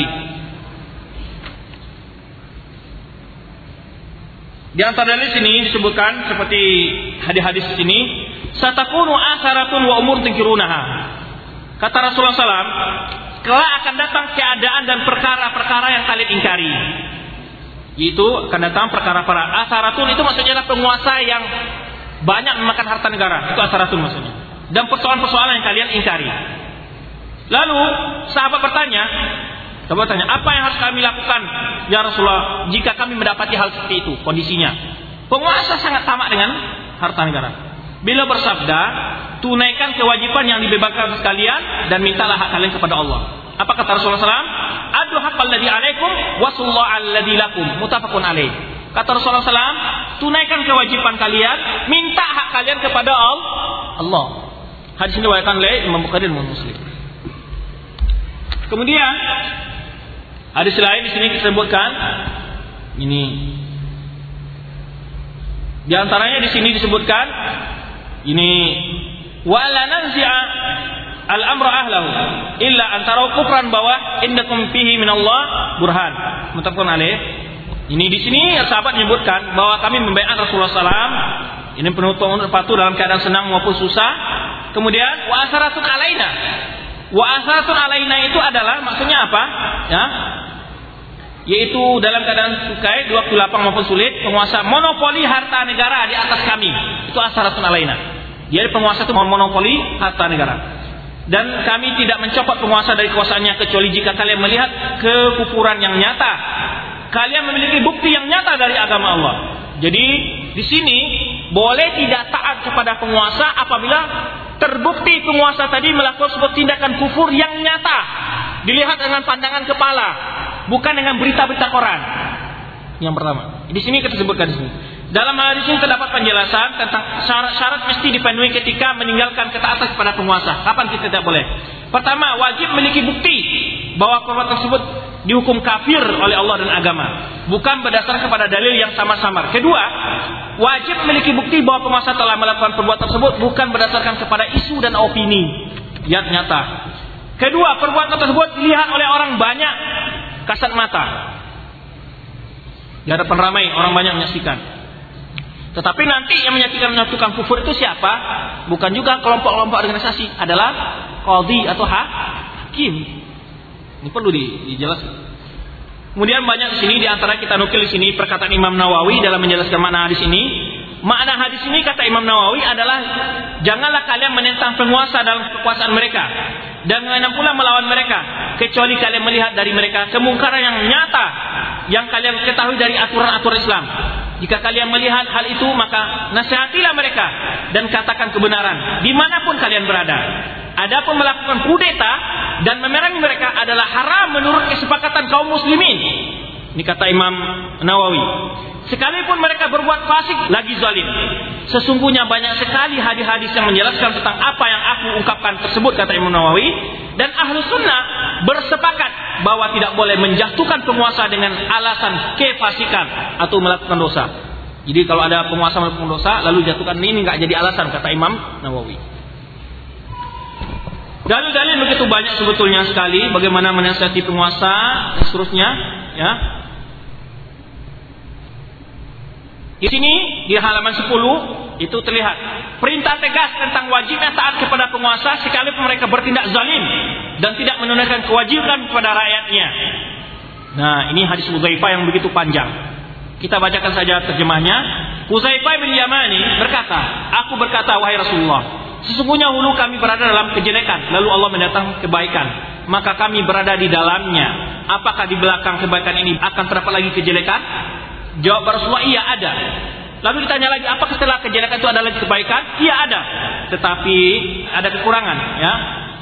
Di antara dalil sini disebutkan seperti hadis-hadis di sini, satakunu asaratun wa umur tunkirunaha. Kata Rasulullah shallallahu alaihi wasallam, kelak akan datang keadaan dan perkara-perkara yang kalian ingkari. Itu akan datang perkara-perkara. Asaratun itu maksudnya adalah penguasa yang banyak memakan harta negara. Itu asaratun maksudnya. Dan persoalan-persoalan yang kalian ingkari. Lalu sahabat bertanya, sahabat bertanya, apa yang harus kami lakukan ya Rasulullah jika kami mendapati hal seperti itu kondisinya? Penguasa sangat tamak dengan harta negara. Bila bersabda, tunaikan kewajiban yang dibebaskan sekalian dan mintalah hak kalian kepada Allah. Apa kata Rasulullah shallallahu alaihi wasallam? Adu haqqal ladzi alaikum wasallallahu alladzi lakum. Muttafaqun alaih. Kata Rasulullah shallallahu alaihi wasallam, tunaikan kewajiban kalian, minta hak kalian kepada Allah. Hadis ini diriwayatkan oleh Imam Bukhari dan Muslim. Kemudian hadis lain di sini disebutkan ini. Di antaranya di sini disebutkan ini wala nanzi'a al-amra ahlahu illa an taraw kufran bahwa indakum fihi minallah burhan. Muttafaqun alaih. Ini di sini sahabat menyebutkan bahwa kami membaiat Rasulullah sallallahu alaihi wasallam Ini penuntut untuk patuh dalam keadaan senang maupun susah. Kemudian wa asaratun alaina. Wa asaratun alaina itu adalah maksudnya apa? Ya. Yaitu dalam keadaan sukai, di waktu lapang maupun sulit, penguasa monopoli harta negara di atas kami. Itu asaratun alaina. Jadi penguasa itu monopoli harta negara. Dan kami tidak mencopot penguasa dari kekuasaannya kecuali jika kalian melihat kekufuran yang nyata. Kalian memiliki bukti yang nyata dari agama Allah. Jadi di sini boleh tidak taat kepada penguasa apabila terbukti penguasa tadi melakukan sebuah tindakan kufur yang nyata, dilihat dengan pandangan kepala, bukan dengan berita-berita koran. Yang pertama, di sini kita sebutkan di sini. Dalam hadis ini terdapat penjelasan tentang syarat-syarat mesti dipenuhi ketika meninggalkan ketaatan kepada penguasa. Kapan kita tidak boleh? Pertama, wajib memiliki bukti bahwa perbuatan tersebut dihukum kafir oleh Allah dan agama, bukan berdasarkan kepada dalil yang samar-samar. Kedua, wajib memiliki bukti bahwa penguasa telah melakukan perbuatan tersebut bukan berdasarkan kepada isu dan opini yang nyata. Kedua, perbuatan tersebut dilihat oleh orang banyak kasat mata. Di hadapan ramai, orang banyak menyaksikan. Tetapi nanti yang menyaksikan menyatukan kufur itu siapa? Bukan juga kelompok-kelompok organisasi, adalah qadhi atau ha? hakim. Ini perlu dijelaskan. Kemudian banyak di sini, di antara kita nukil di sini perkataan Imam Nawawi dalam menjelaskan makna hadis ini. Makna hadis ini kata Imam Nawawi adalah janganlah kalian menentang penguasa dalam kekuasaan mereka dan jangan pula melawan mereka kecuali kalian melihat dari mereka kemungkaran yang nyata yang kalian ketahui dari aturan-aturan Islam. Jika kalian melihat hal itu, maka nasihatilah mereka dan katakan kebenaran dimanapun kalian berada. Adapun melakukan kudeta dan memerangi mereka adalah haram menurut kesepakatan kaum muslimin. Ini kata Imam Nawawi. Sekalipun mereka berbuat fasik lagi zalim. Sesungguhnya banyak sekali hadis-hadis yang menjelaskan tentang apa yang aku ungkapkan tersebut, kata Imam Nawawi. Dan ahlu sunnah bersepakat bahwa tidak boleh menjatuhkan penguasa dengan alasan kefasikan atau melakukan dosa. Jadi kalau ada penguasa melakukan dosa lalu jatuhkan, ini enggak jadi alasan, kata Imam Nawawi. Dalil-dalil begitu banyak sebetulnya sekali bagaimana menasihati penguasa dan seterusnya, ya. Di sini di halaman sepuluh itu terlihat perintah tegas tentang wajibnya taat kepada penguasa sekalipun mereka bertindak zalim dan tidak menunaikan kewajiban kepada rakyatnya. Nah, ini hadis Hudzaifah yang begitu panjang. Kita bacakan saja terjemahnya. Hudzaifah bin Yamani berkata, aku berkata, wahai Rasulullah, sesungguhnya hulu kami berada dalam kejelekan, lalu Allah mendatangkan kebaikan, maka kami berada di dalamnya. Apakah di belakang kebaikan ini akan terdapat lagi kejelekan? Jawab Rasulullah, iya ada. Lalu ditanya lagi, apakah setelah kejelekan itu ada lagi kebaikan? Iya ada, tetapi ada kekurangan, ya.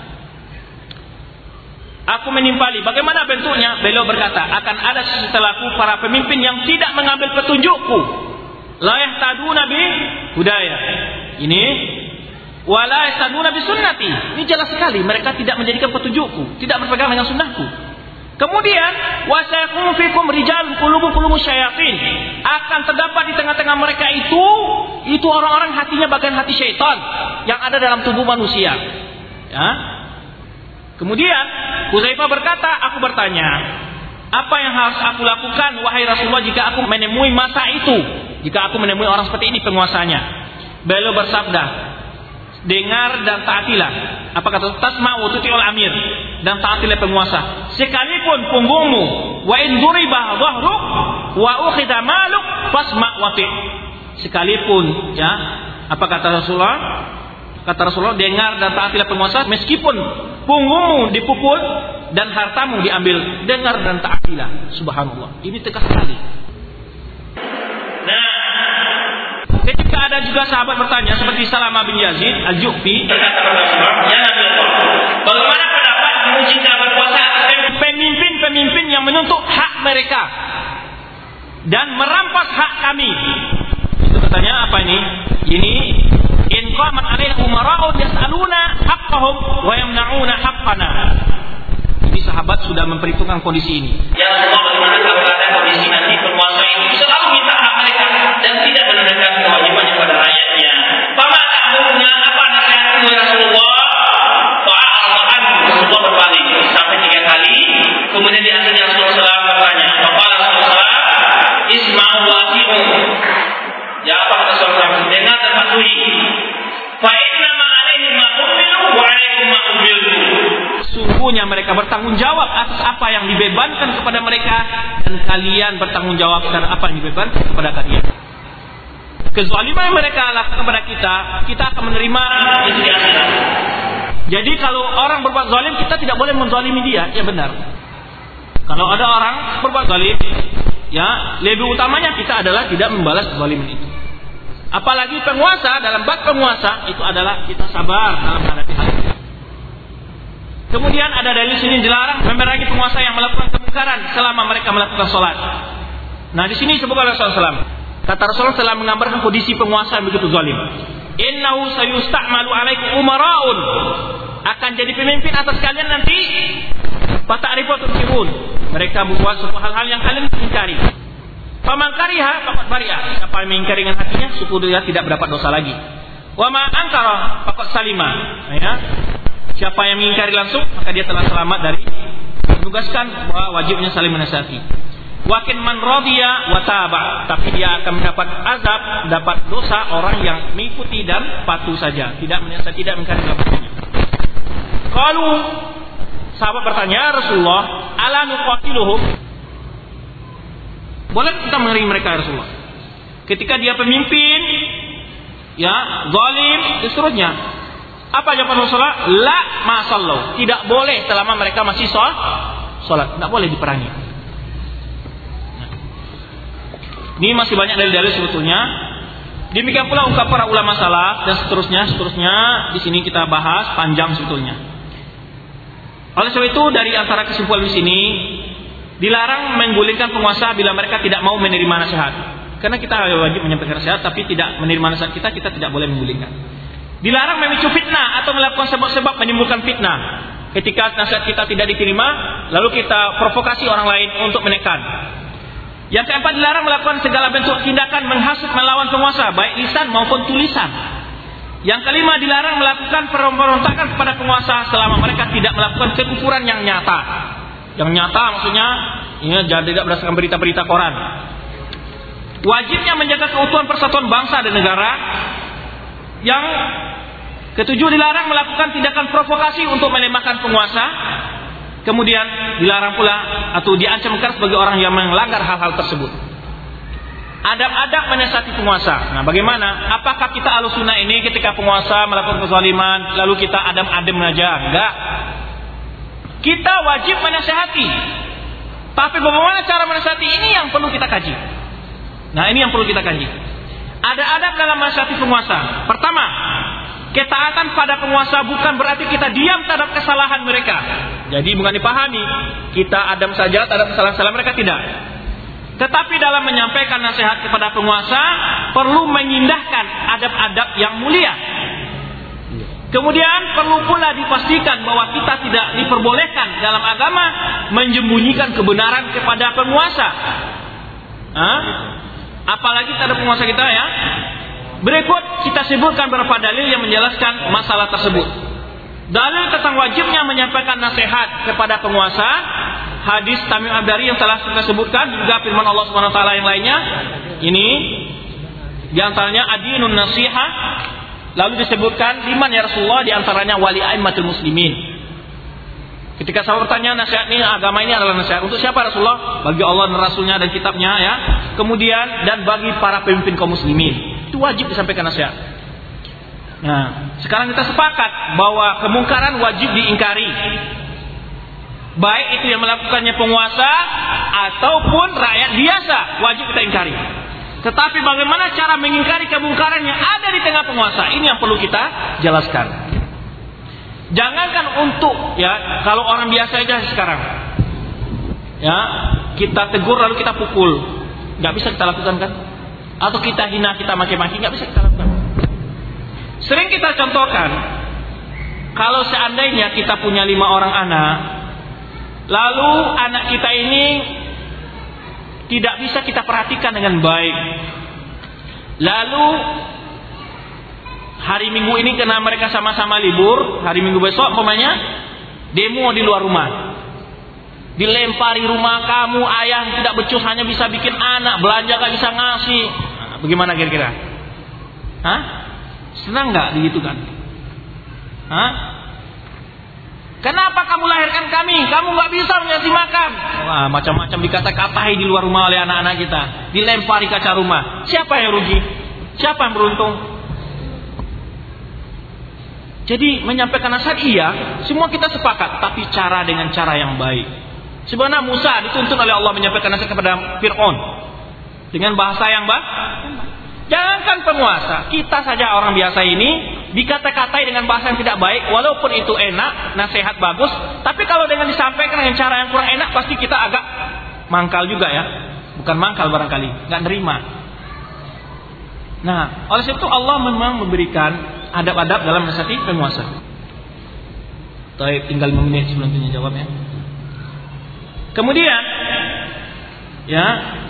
Aku menimpali, bagaimana bentuknya? Beliau berkata, akan ada setelahku para pemimpin yang tidak mengambil petunjukku. La yahtaduna bi hudaya. Ini wala yahtaduna bi sunnati. Ini jelas sekali, mereka tidak menjadikan petunjukku, tidak berpegang dengan sunnahku. Kemudian wasayakum fikum rijal qulubu qulubu syayatin. Akan terdapat di tengah-tengah mereka itu itu orang-orang hatinya bagian hati syaitan yang ada dalam tubuh manusia. Ya. Kemudian Hudzaifah berkata, aku bertanya, apa yang harus aku lakukan wahai Rasulullah jika aku menemui masa itu? Jika aku menemui orang seperti ini penguasanya. Beliau bersabda, dengar dan taatilah. Apa kata? Tasma'u tuti'ul amir, dan taatilah penguasa. Sekalipun punggungmu wa in duriba dhahruk wa ukhidha maluk fasma' wati'. Sekalipun, ya, apa kata Rasulullah? Kata Rasulullah, dengar dan taatilah penguasa meskipun punggungmu dipukul dan hartamu diambil. Dengar dan taatilah. Subhanallah. Ini tegas sekali. Nah, ketika ada juga sahabat bertanya seperti Salamah bin Yazid Al-Ju'fi, berkata kepada Rasulullah, ya Nabi Allah, bagaimana pendapat menguji berkuasa pemimpin-pemimpin yang menuntut hak mereka dan merampas hak kami? Itu katanya apa ini? Ini in qamat alaina umara'un yas'aluna haqqahum wa yamna'una haqqana. Ini sahabat sudah memperhitungkan kondisi ini. Ya Rasulullah, bagaimana kalau ada kondisi nanti penguasa itu selalu minta hak mereka dan tidak menunaikan kewajibannya pada rakyatnya? Fama ta'muruna, apa nasihatmu ya Rasulullah? Fa'al Rasulullah berbalik sampai tiga kali. Kemudian di akhirnya Rasulullah shallallahu alaihi wasallam bertanya, Bapak Rasulullah, isma'u wa ati'u. Ya apa kata Rasulullah? Dengar dan sesungguhnya mereka bertanggung jawab atas apa yang dibebankan kepada mereka, dan kalian bertanggung jawab atas apa yang dibebankan kepada kalian. Kezaliman yang mereka lakukan kepada kita, kita akan menerima itu di akhirat. Jadi kalau orang berbuat zalim, kita tidak boleh menzalimi dia. Ya benar. Kalau ada orang berbuat zalim, ya lebih utamanya kita adalah tidak membalas zaliman itu. Apalagi penguasa, dalam bab penguasa itu adalah kita sabar dalam menghadapi hal itu. Kemudian ada dalil sini dilarang memerangi penguasa yang melakukan kemungkaran selama mereka melakukan sholat. Nah di sini disebutkan oleh Rasulullah shallallahu alaihi wasallam. Kata Rasulullah telah menggambarkan kondisi penguasa yang begitu zalim. Innahu sayusta'malu alaikum umara'un. Akan jadi pemimpin atas kalian nanti. Fata'rifu tunsirun. Mereka membuat sebuah hal-hal yang kalian ingkari. Faman kariha faqad bari'a. Siapa yang mengingkari dengan hatinya, suku dia tidak mendapat dosa lagi. Wa ma ankara faqad salima. Ya. Siapa yang mengingkari langsung, maka dia telah selamat dari ditugaskan bahwa wajibnya saling menasihati. Wakin man radiya wa taba, tapi dia akan mendapat azab, dapat dosa orang yang mengikuti dan patuh saja, tidak menasihati, tidak mengingkari langsungnya. Qalu, sahabat bertanya, Rasulullah, ala nuqatiluhum? Boleh kita memerangi mereka, Rasulullah? Ketika dia pemimpin, ya, zalim, dan seterusnya. Apa jawaban Rasulullah? La ma sallu. Tidak boleh selama mereka masih salat. Tidak boleh diperangi. Nah. Ini masih banyak dalil-dalil sebetulnya. Demikian pula ungkap para ulama salaf dan seterusnya, seterusnya di sini kita bahas panjang sebetulnya. Oleh sebab itu dari antara kesimpulan di sini, dilarang menggulingkan penguasa bila mereka tidak mau menerima nasihat. Karena kita wajib menyampaikan nasihat, tapi tidak menerima nasihat kita, kita tidak boleh menggulingkan. Dilarang memicu fitnah atau melakukan sebab-sebab menimbulkan fitnah. Ketika nasihat kita tidak diterima, lalu kita provokasi orang lain untuk menekan. Yang keempat, dilarang melakukan segala bentuk tindakan menghasut melawan penguasa, baik lisan maupun tulisan. Yang kelima, dilarang melakukan pemberontakan kepada penguasa selama mereka tidak melakukan kekufuran yang nyata. Yang nyata maksudnya ya, tidak berdasarkan berita-berita koran. Wajibnya menjaga keutuhan persatuan bangsa dan negara. Yang ketujuh, dilarang melakukan tindakan provokasi untuk melemahkan penguasa. Kemudian dilarang pula atau diancam keras bagi orang yang melanggar hal-hal tersebut. Adab-adab menasihati penguasa. Nah, bagaimana? Apakah kita Ahlussunnah ini ketika penguasa melakukan kezaliman lalu kita adem-adem saja? Enggak. Kita wajib menasihati. Tapi bagaimana cara menasihati, ini yang perlu kita kaji. Nah, ini yang perlu kita kaji. Ada adab dalam menasihati penguasa. Pertama, ketaatan pada penguasa bukan berarti kita diam terhadap kesalahan mereka. Jadi bukan dipahami kita adem saja terhadap kesalahan-kesalahan mereka, tidak. Tetapi dalam menyampaikan nasihat kepada penguasa perlu mengindahkan adab-adab yang mulia. Kemudian perlu pula dipastikan bahwa kita tidak diperbolehkan dalam agama menyembunyikan kebenaran kepada penguasa. Hah? Apalagi terhadap penguasa kita, ya. Berikut kita sebutkan beberapa dalil yang menjelaskan masalah tersebut. Dalil tentang wajibnya menyampaikan nasihat kepada penguasa, hadis Tamim Ad-Dari yang telah kita sebutkan, juga firman Allah Subhanahu wa taala yang lainnya. Ini di antaranya adinun nasihah. Lalu disebutkan liman ya Rasulullah, di antaranya wali aimmatul muslimin. Ketika sahabat bertanya, nasihat ini, agama ini adalah nasihat untuk siapa Rasulullah? Bagi Allah dan Rasulnya dan kitabnya, ya. Kemudian dan bagi para pemimpin kaum muslimin. Itu wajib disampaikan nasihat. Nah, sekarang kita sepakat bahwa kemungkaran wajib diingkari. Baik itu yang melakukannya penguasa ataupun rakyat biasa, wajib kita ingkari. Tetapi bagaimana cara mengingkari kemungkaran yang ada di tengah penguasa? Ini yang perlu kita jelaskan. Jangankan untuk, ya, kalau orang biasa aja sekarang, ya, kita tegur lalu kita pukul, nggak bisa kita lakukan kan? Atau kita hina, kita maki-maki, nggak bisa kita lakukan. Sering kita contohkan, kalau seandainya kita punya lima orang anak, lalu anak kita ini tidak bisa kita perhatikan dengan baik, lalu hari Minggu ini karena mereka sama-sama libur, hari Minggu besok umpamanya demo di luar rumah. Dilempari rumah kamu, ayah tidak becus hanya bisa bikin anak, belanja gak bisa ngasih. Nah, bagaimana kira-kira? Hah? Senang gak begitu kan? Hah? Kenapa kamu lahirkan kami? Kamu nggak bisa ngasih makan. Wah, macam-macam dikata-katai di luar rumah oleh anak-anak kita. Dilempari kaca rumah. Siapa yang rugi? Siapa yang beruntung? Jadi menyampaikan nasihat iya, semua kita sepakat. Tapi cara dengan cara yang baik. Sebenarnya Musa dituntut oleh Allah menyampaikan nasihat kepada Fir'aun dengan bahasa yang baik. Jangankan penguasa, kita saja orang biasa ini dikata-katai dengan bahasa yang tidak baik, walaupun itu enak, nasihat bagus, tapi kalau dengan disampaikan dengan cara yang kurang enak, pasti kita agak mangkal juga ya. Bukan mangkal barangkali, nggak nerima. Nah, oleh sebab itu Allah memang memberikan adab-adab dalam nasihati penguasa. Baik, tinggal lima menit sebelum tanya jawab ya. Kemudian, ya.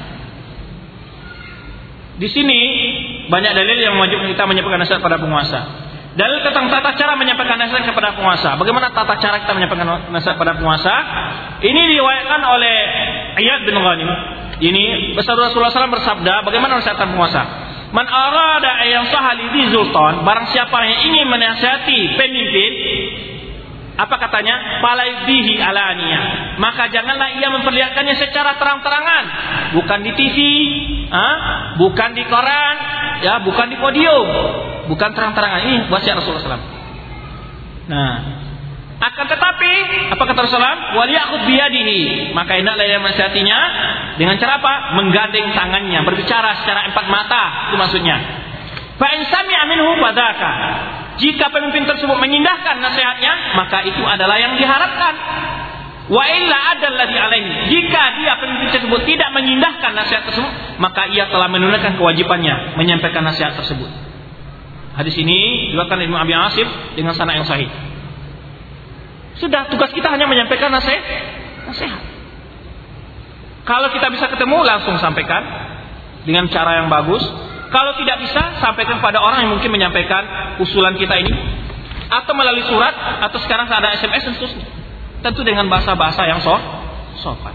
Di sini banyak dalil yang wajib kita menyampaikan nasihat kepada penguasa. Dalil tentang tata cara menyampaikan nasihat kepada penguasa. Bagaimana tata cara kita menyampaikan nasihat kepada penguasa? Ini diriwayatkan oleh Iyad bin Ghanim. Ini Rasulullah shallallahu alaihi wasallam bersabda, bagaimana nasihat penguasa? Man arada ayam sahali di sultan, barang siapa yang ingin menasihati pemimpin, apa katanya? Falaidihi alaniya. Maka janganlah ia memperlihatkannya secara terang-terangan, bukan di T V, ah, bukan di koran, ya, bukan di podium, bukan terang-terangan. Ini wasiat Rasulullah shallallahu alaihi wasallam. Nah, akan tetapi apa kata Rasulullah? Waliyakut biyadihi. Maka hendaklah ia menasihatinya dengan cara apa? Menggandeng tangannya, berbicara secara empat mata. Itu maksudnya. Fa in sami'a minhu fadzaka. Jika pemimpin tersebut mengindahkan nasihatnya, maka itu adalah yang diharapkan. Wa illa adalladhi alaihi. Jika dia pemimpin tersebut tidak mengindahkan nasihat tersebut, maka ia telah menunaikan kewajibannya menyampaikan nasihat tersebut. Hadis ini diriwayatkan Ibnu Abi Asim dengan sanad yang sahih. Sudah, tugas kita hanya menyampaikan nasihat. Nasihat. Kalau kita bisa ketemu, langsung sampaikan dengan cara yang bagus. Kalau tidak bisa, sampaikan kepada orang yang mungkin menyampaikan usulan kita ini, atau melalui surat, atau sekarang ada S M S, tentu, tentu dengan bahasa-bahasa yang so, sopan.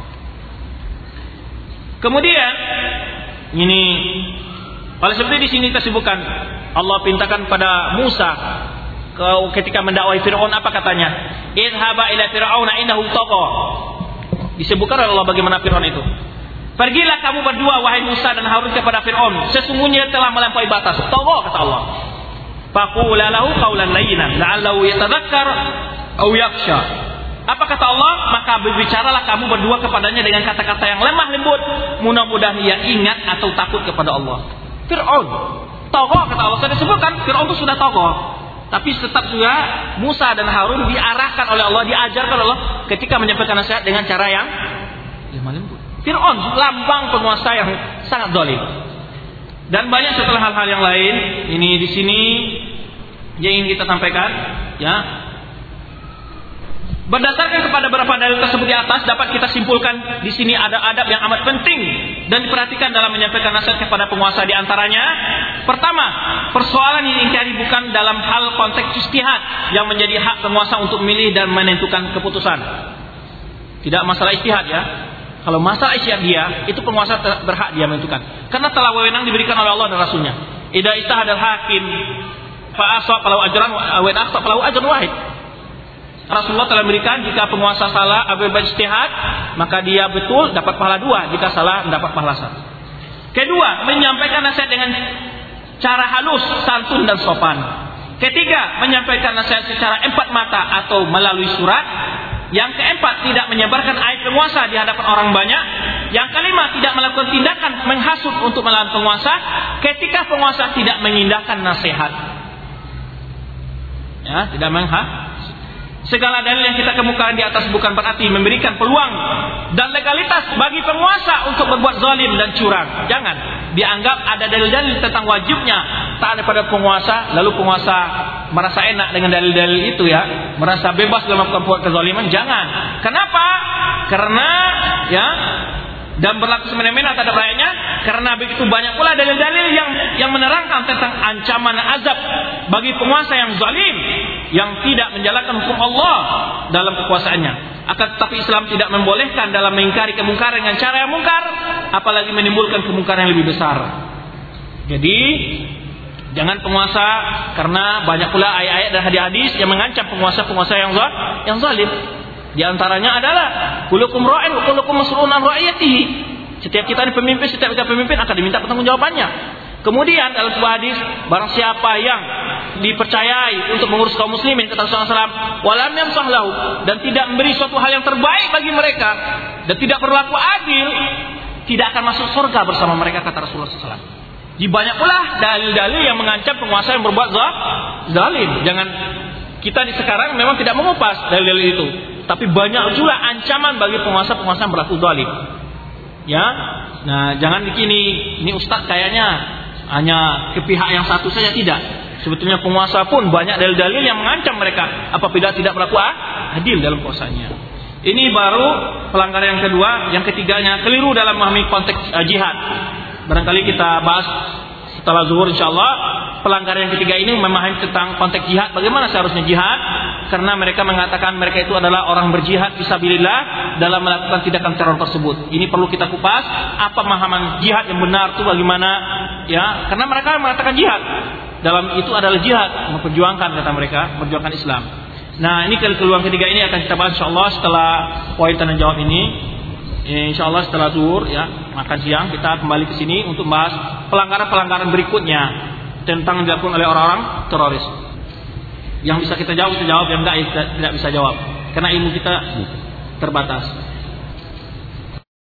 Kemudian ini, oleh sebab itu di sini tersebutkan Allah pintakan pada Musa ketika mendakwai Fir'aun, apa katanya? Idhaba ila Fir'auna innahu tagha. Disebutkan oleh Allah bagaimana Fir'aun itu. Pergilah kamu berdua wahai Musa dan Harun kepada Fir'aun, sesungguhnya telah melampaui batas. Tagha kata Allah. Faqula lahu qawlan layyinan la'allahu yatadhakkar aw yakhsha. Apa kata Allah? Maka berbicaralah kamu berdua kepadanya dengan kata-kata yang lemah lembut, mudah-mudahan ia ingat atau takut kepada Allah. Fir'aun tagha kata Allah. Sudah disebutkan Fir'aun itu sudah tagha. Tapi tetap juga Musa dan Harun diarahkan oleh Allah, diajarkan oleh Allah ketika menyampaikan nasihat dengan cara yang lemah lembut. Fir'aun lambang penguasa yang sangat zalim. Dan banyak setelah hal-hal yang lain. Ini di sini yang ingin kita sampaikan, ya. Berdasarkan kepada beberapa dalil tersebut di atas, dapat kita simpulkan di sini ada adab yang amat penting dan diperhatikan dalam menyampaikan nasihat kepada penguasa. Di antaranya, pertama, persoalan yang ingkari bukan dalam hal konteks ijtihad yang menjadi hak penguasa untuk memilih dan menentukan keputusan. Tidak masalah ijtihad ya. Kalau masalah ijtihad dia, itu penguasa berhak dia menentukan. Karena telah wewenang diberikan oleh Allah dan Rasulnya. Idza ijtahadal hakim fa asab falahu ajran wa in akhta falahu ajrun wahid. Rasulullah telah memberikan jika penguasa salah atau berijtihad, maka dia betul dapat pahala dua, jika salah mendapat pahala satu. Kedua, menyampaikan nasihat dengan cara halus, santun dan sopan. Ketiga, menyampaikan nasihat secara empat mata atau melalui surat. Yang keempat, tidak menyebarkan aib penguasa di hadapan orang banyak. Yang kelima, tidak melakukan tindakan menghasut untuk melawan penguasa ketika penguasa tidak mengindahkan nasihat. Ya, tidak menghasut. Segala dalil yang kita kemukakan di atas bukan berarti memberikan peluang dan legalitas bagi penguasa untuk berbuat zalim dan curang. Jangan dianggap ada dalil-dalil tentang wajibnya taat kepada penguasa, lalu penguasa merasa enak dengan dalil-dalil itu ya, merasa bebas dalam melakukan kezaliman. Jangan. Kenapa? Karena ya, dan berlaku semena-mena terhadap rakyatnya, karena begitu banyak pula dalil-dalil yang yang menerangkan tentang ancaman azab bagi penguasa yang zalim, yang tidak menjalankan hukum Allah dalam kekuasaannya. Akan tetapi Islam tidak membolehkan dalam mengingkari kemungkaran dengan cara yang mungkar, apalagi menimbulkan kemungkaran yang lebih besar. Jadi Jangan penguasa, karena banyak pula ayat-ayat dan hadis-hadis yang mengancam penguasa-penguasa yang yang zalim. Di antaranya adalah kullukum ra'in wa kullukum mas'ulun an ra'iyatihi. Setiap kita ini pemimpin, setiap kita pemimpin akan diminta pertanggungjawabannya. Kemudian dalam sebuah hadis, barang siapa yang dipercayai untuk mengurus kaum muslimin, kata Rasulullah sallallahu alaihi wasallam, walam yamsah lahu, dan tidak memberi suatu hal yang terbaik bagi mereka, dan tidak berlaku adil, tidak akan masuk surga bersama mereka, kata Rasulullah sallallahu alaihi wasallam. Di banyak pula dalil-dalil yang mengancam penguasa yang berbuat zalim. Jangan kita di sekarang memang tidak mengupas dalil-dalil itu, tapi banyak juga ancaman bagi penguasa-penguasa yang berlaku zalim. Ya, nah jangan begini, ini ustaz kayaknya hanya ke pihak yang satu saja, tidak. Sebetulnya penguasa pun banyak dalil-dalil yang mengancam mereka apabila tidak berlaku adil dalam kuasanya. Ini baru pelanggaran yang kedua. Yang ketiganya, keliru dalam memahami konteks uh, jihad. Barangkali kita bahas setelah zuhur insyaallah. Pelanggaran yang ketiga ini memahami tentang konteks jihad, bagaimana seharusnya jihad, karena mereka mengatakan mereka itu adalah orang berjihad fisabilillah dalam melakukan tindakan teror tersebut. Ini perlu kita kupas, apa pemahaman jihad yang benar itu bagaimana, ya, karena mereka mengatakan jihad dalam itu adalah jihad, memperjuangkan, kata mereka, memperjuangkan Islam. Nah, ini keluhan ketiga ini akan kita bahas insyaallah setelah poin tanya jawab ini. Insyaallah setelah zuhur, ya, makan siang kita kembali ke sini untuk bahas pelanggaran-pelanggaran berikutnya tentang dilakukan oleh orang-orang teroris. Yang bisa kita jawab kita jawab, yang enggak tidak bisa jawab karena ilmu kita terbatas.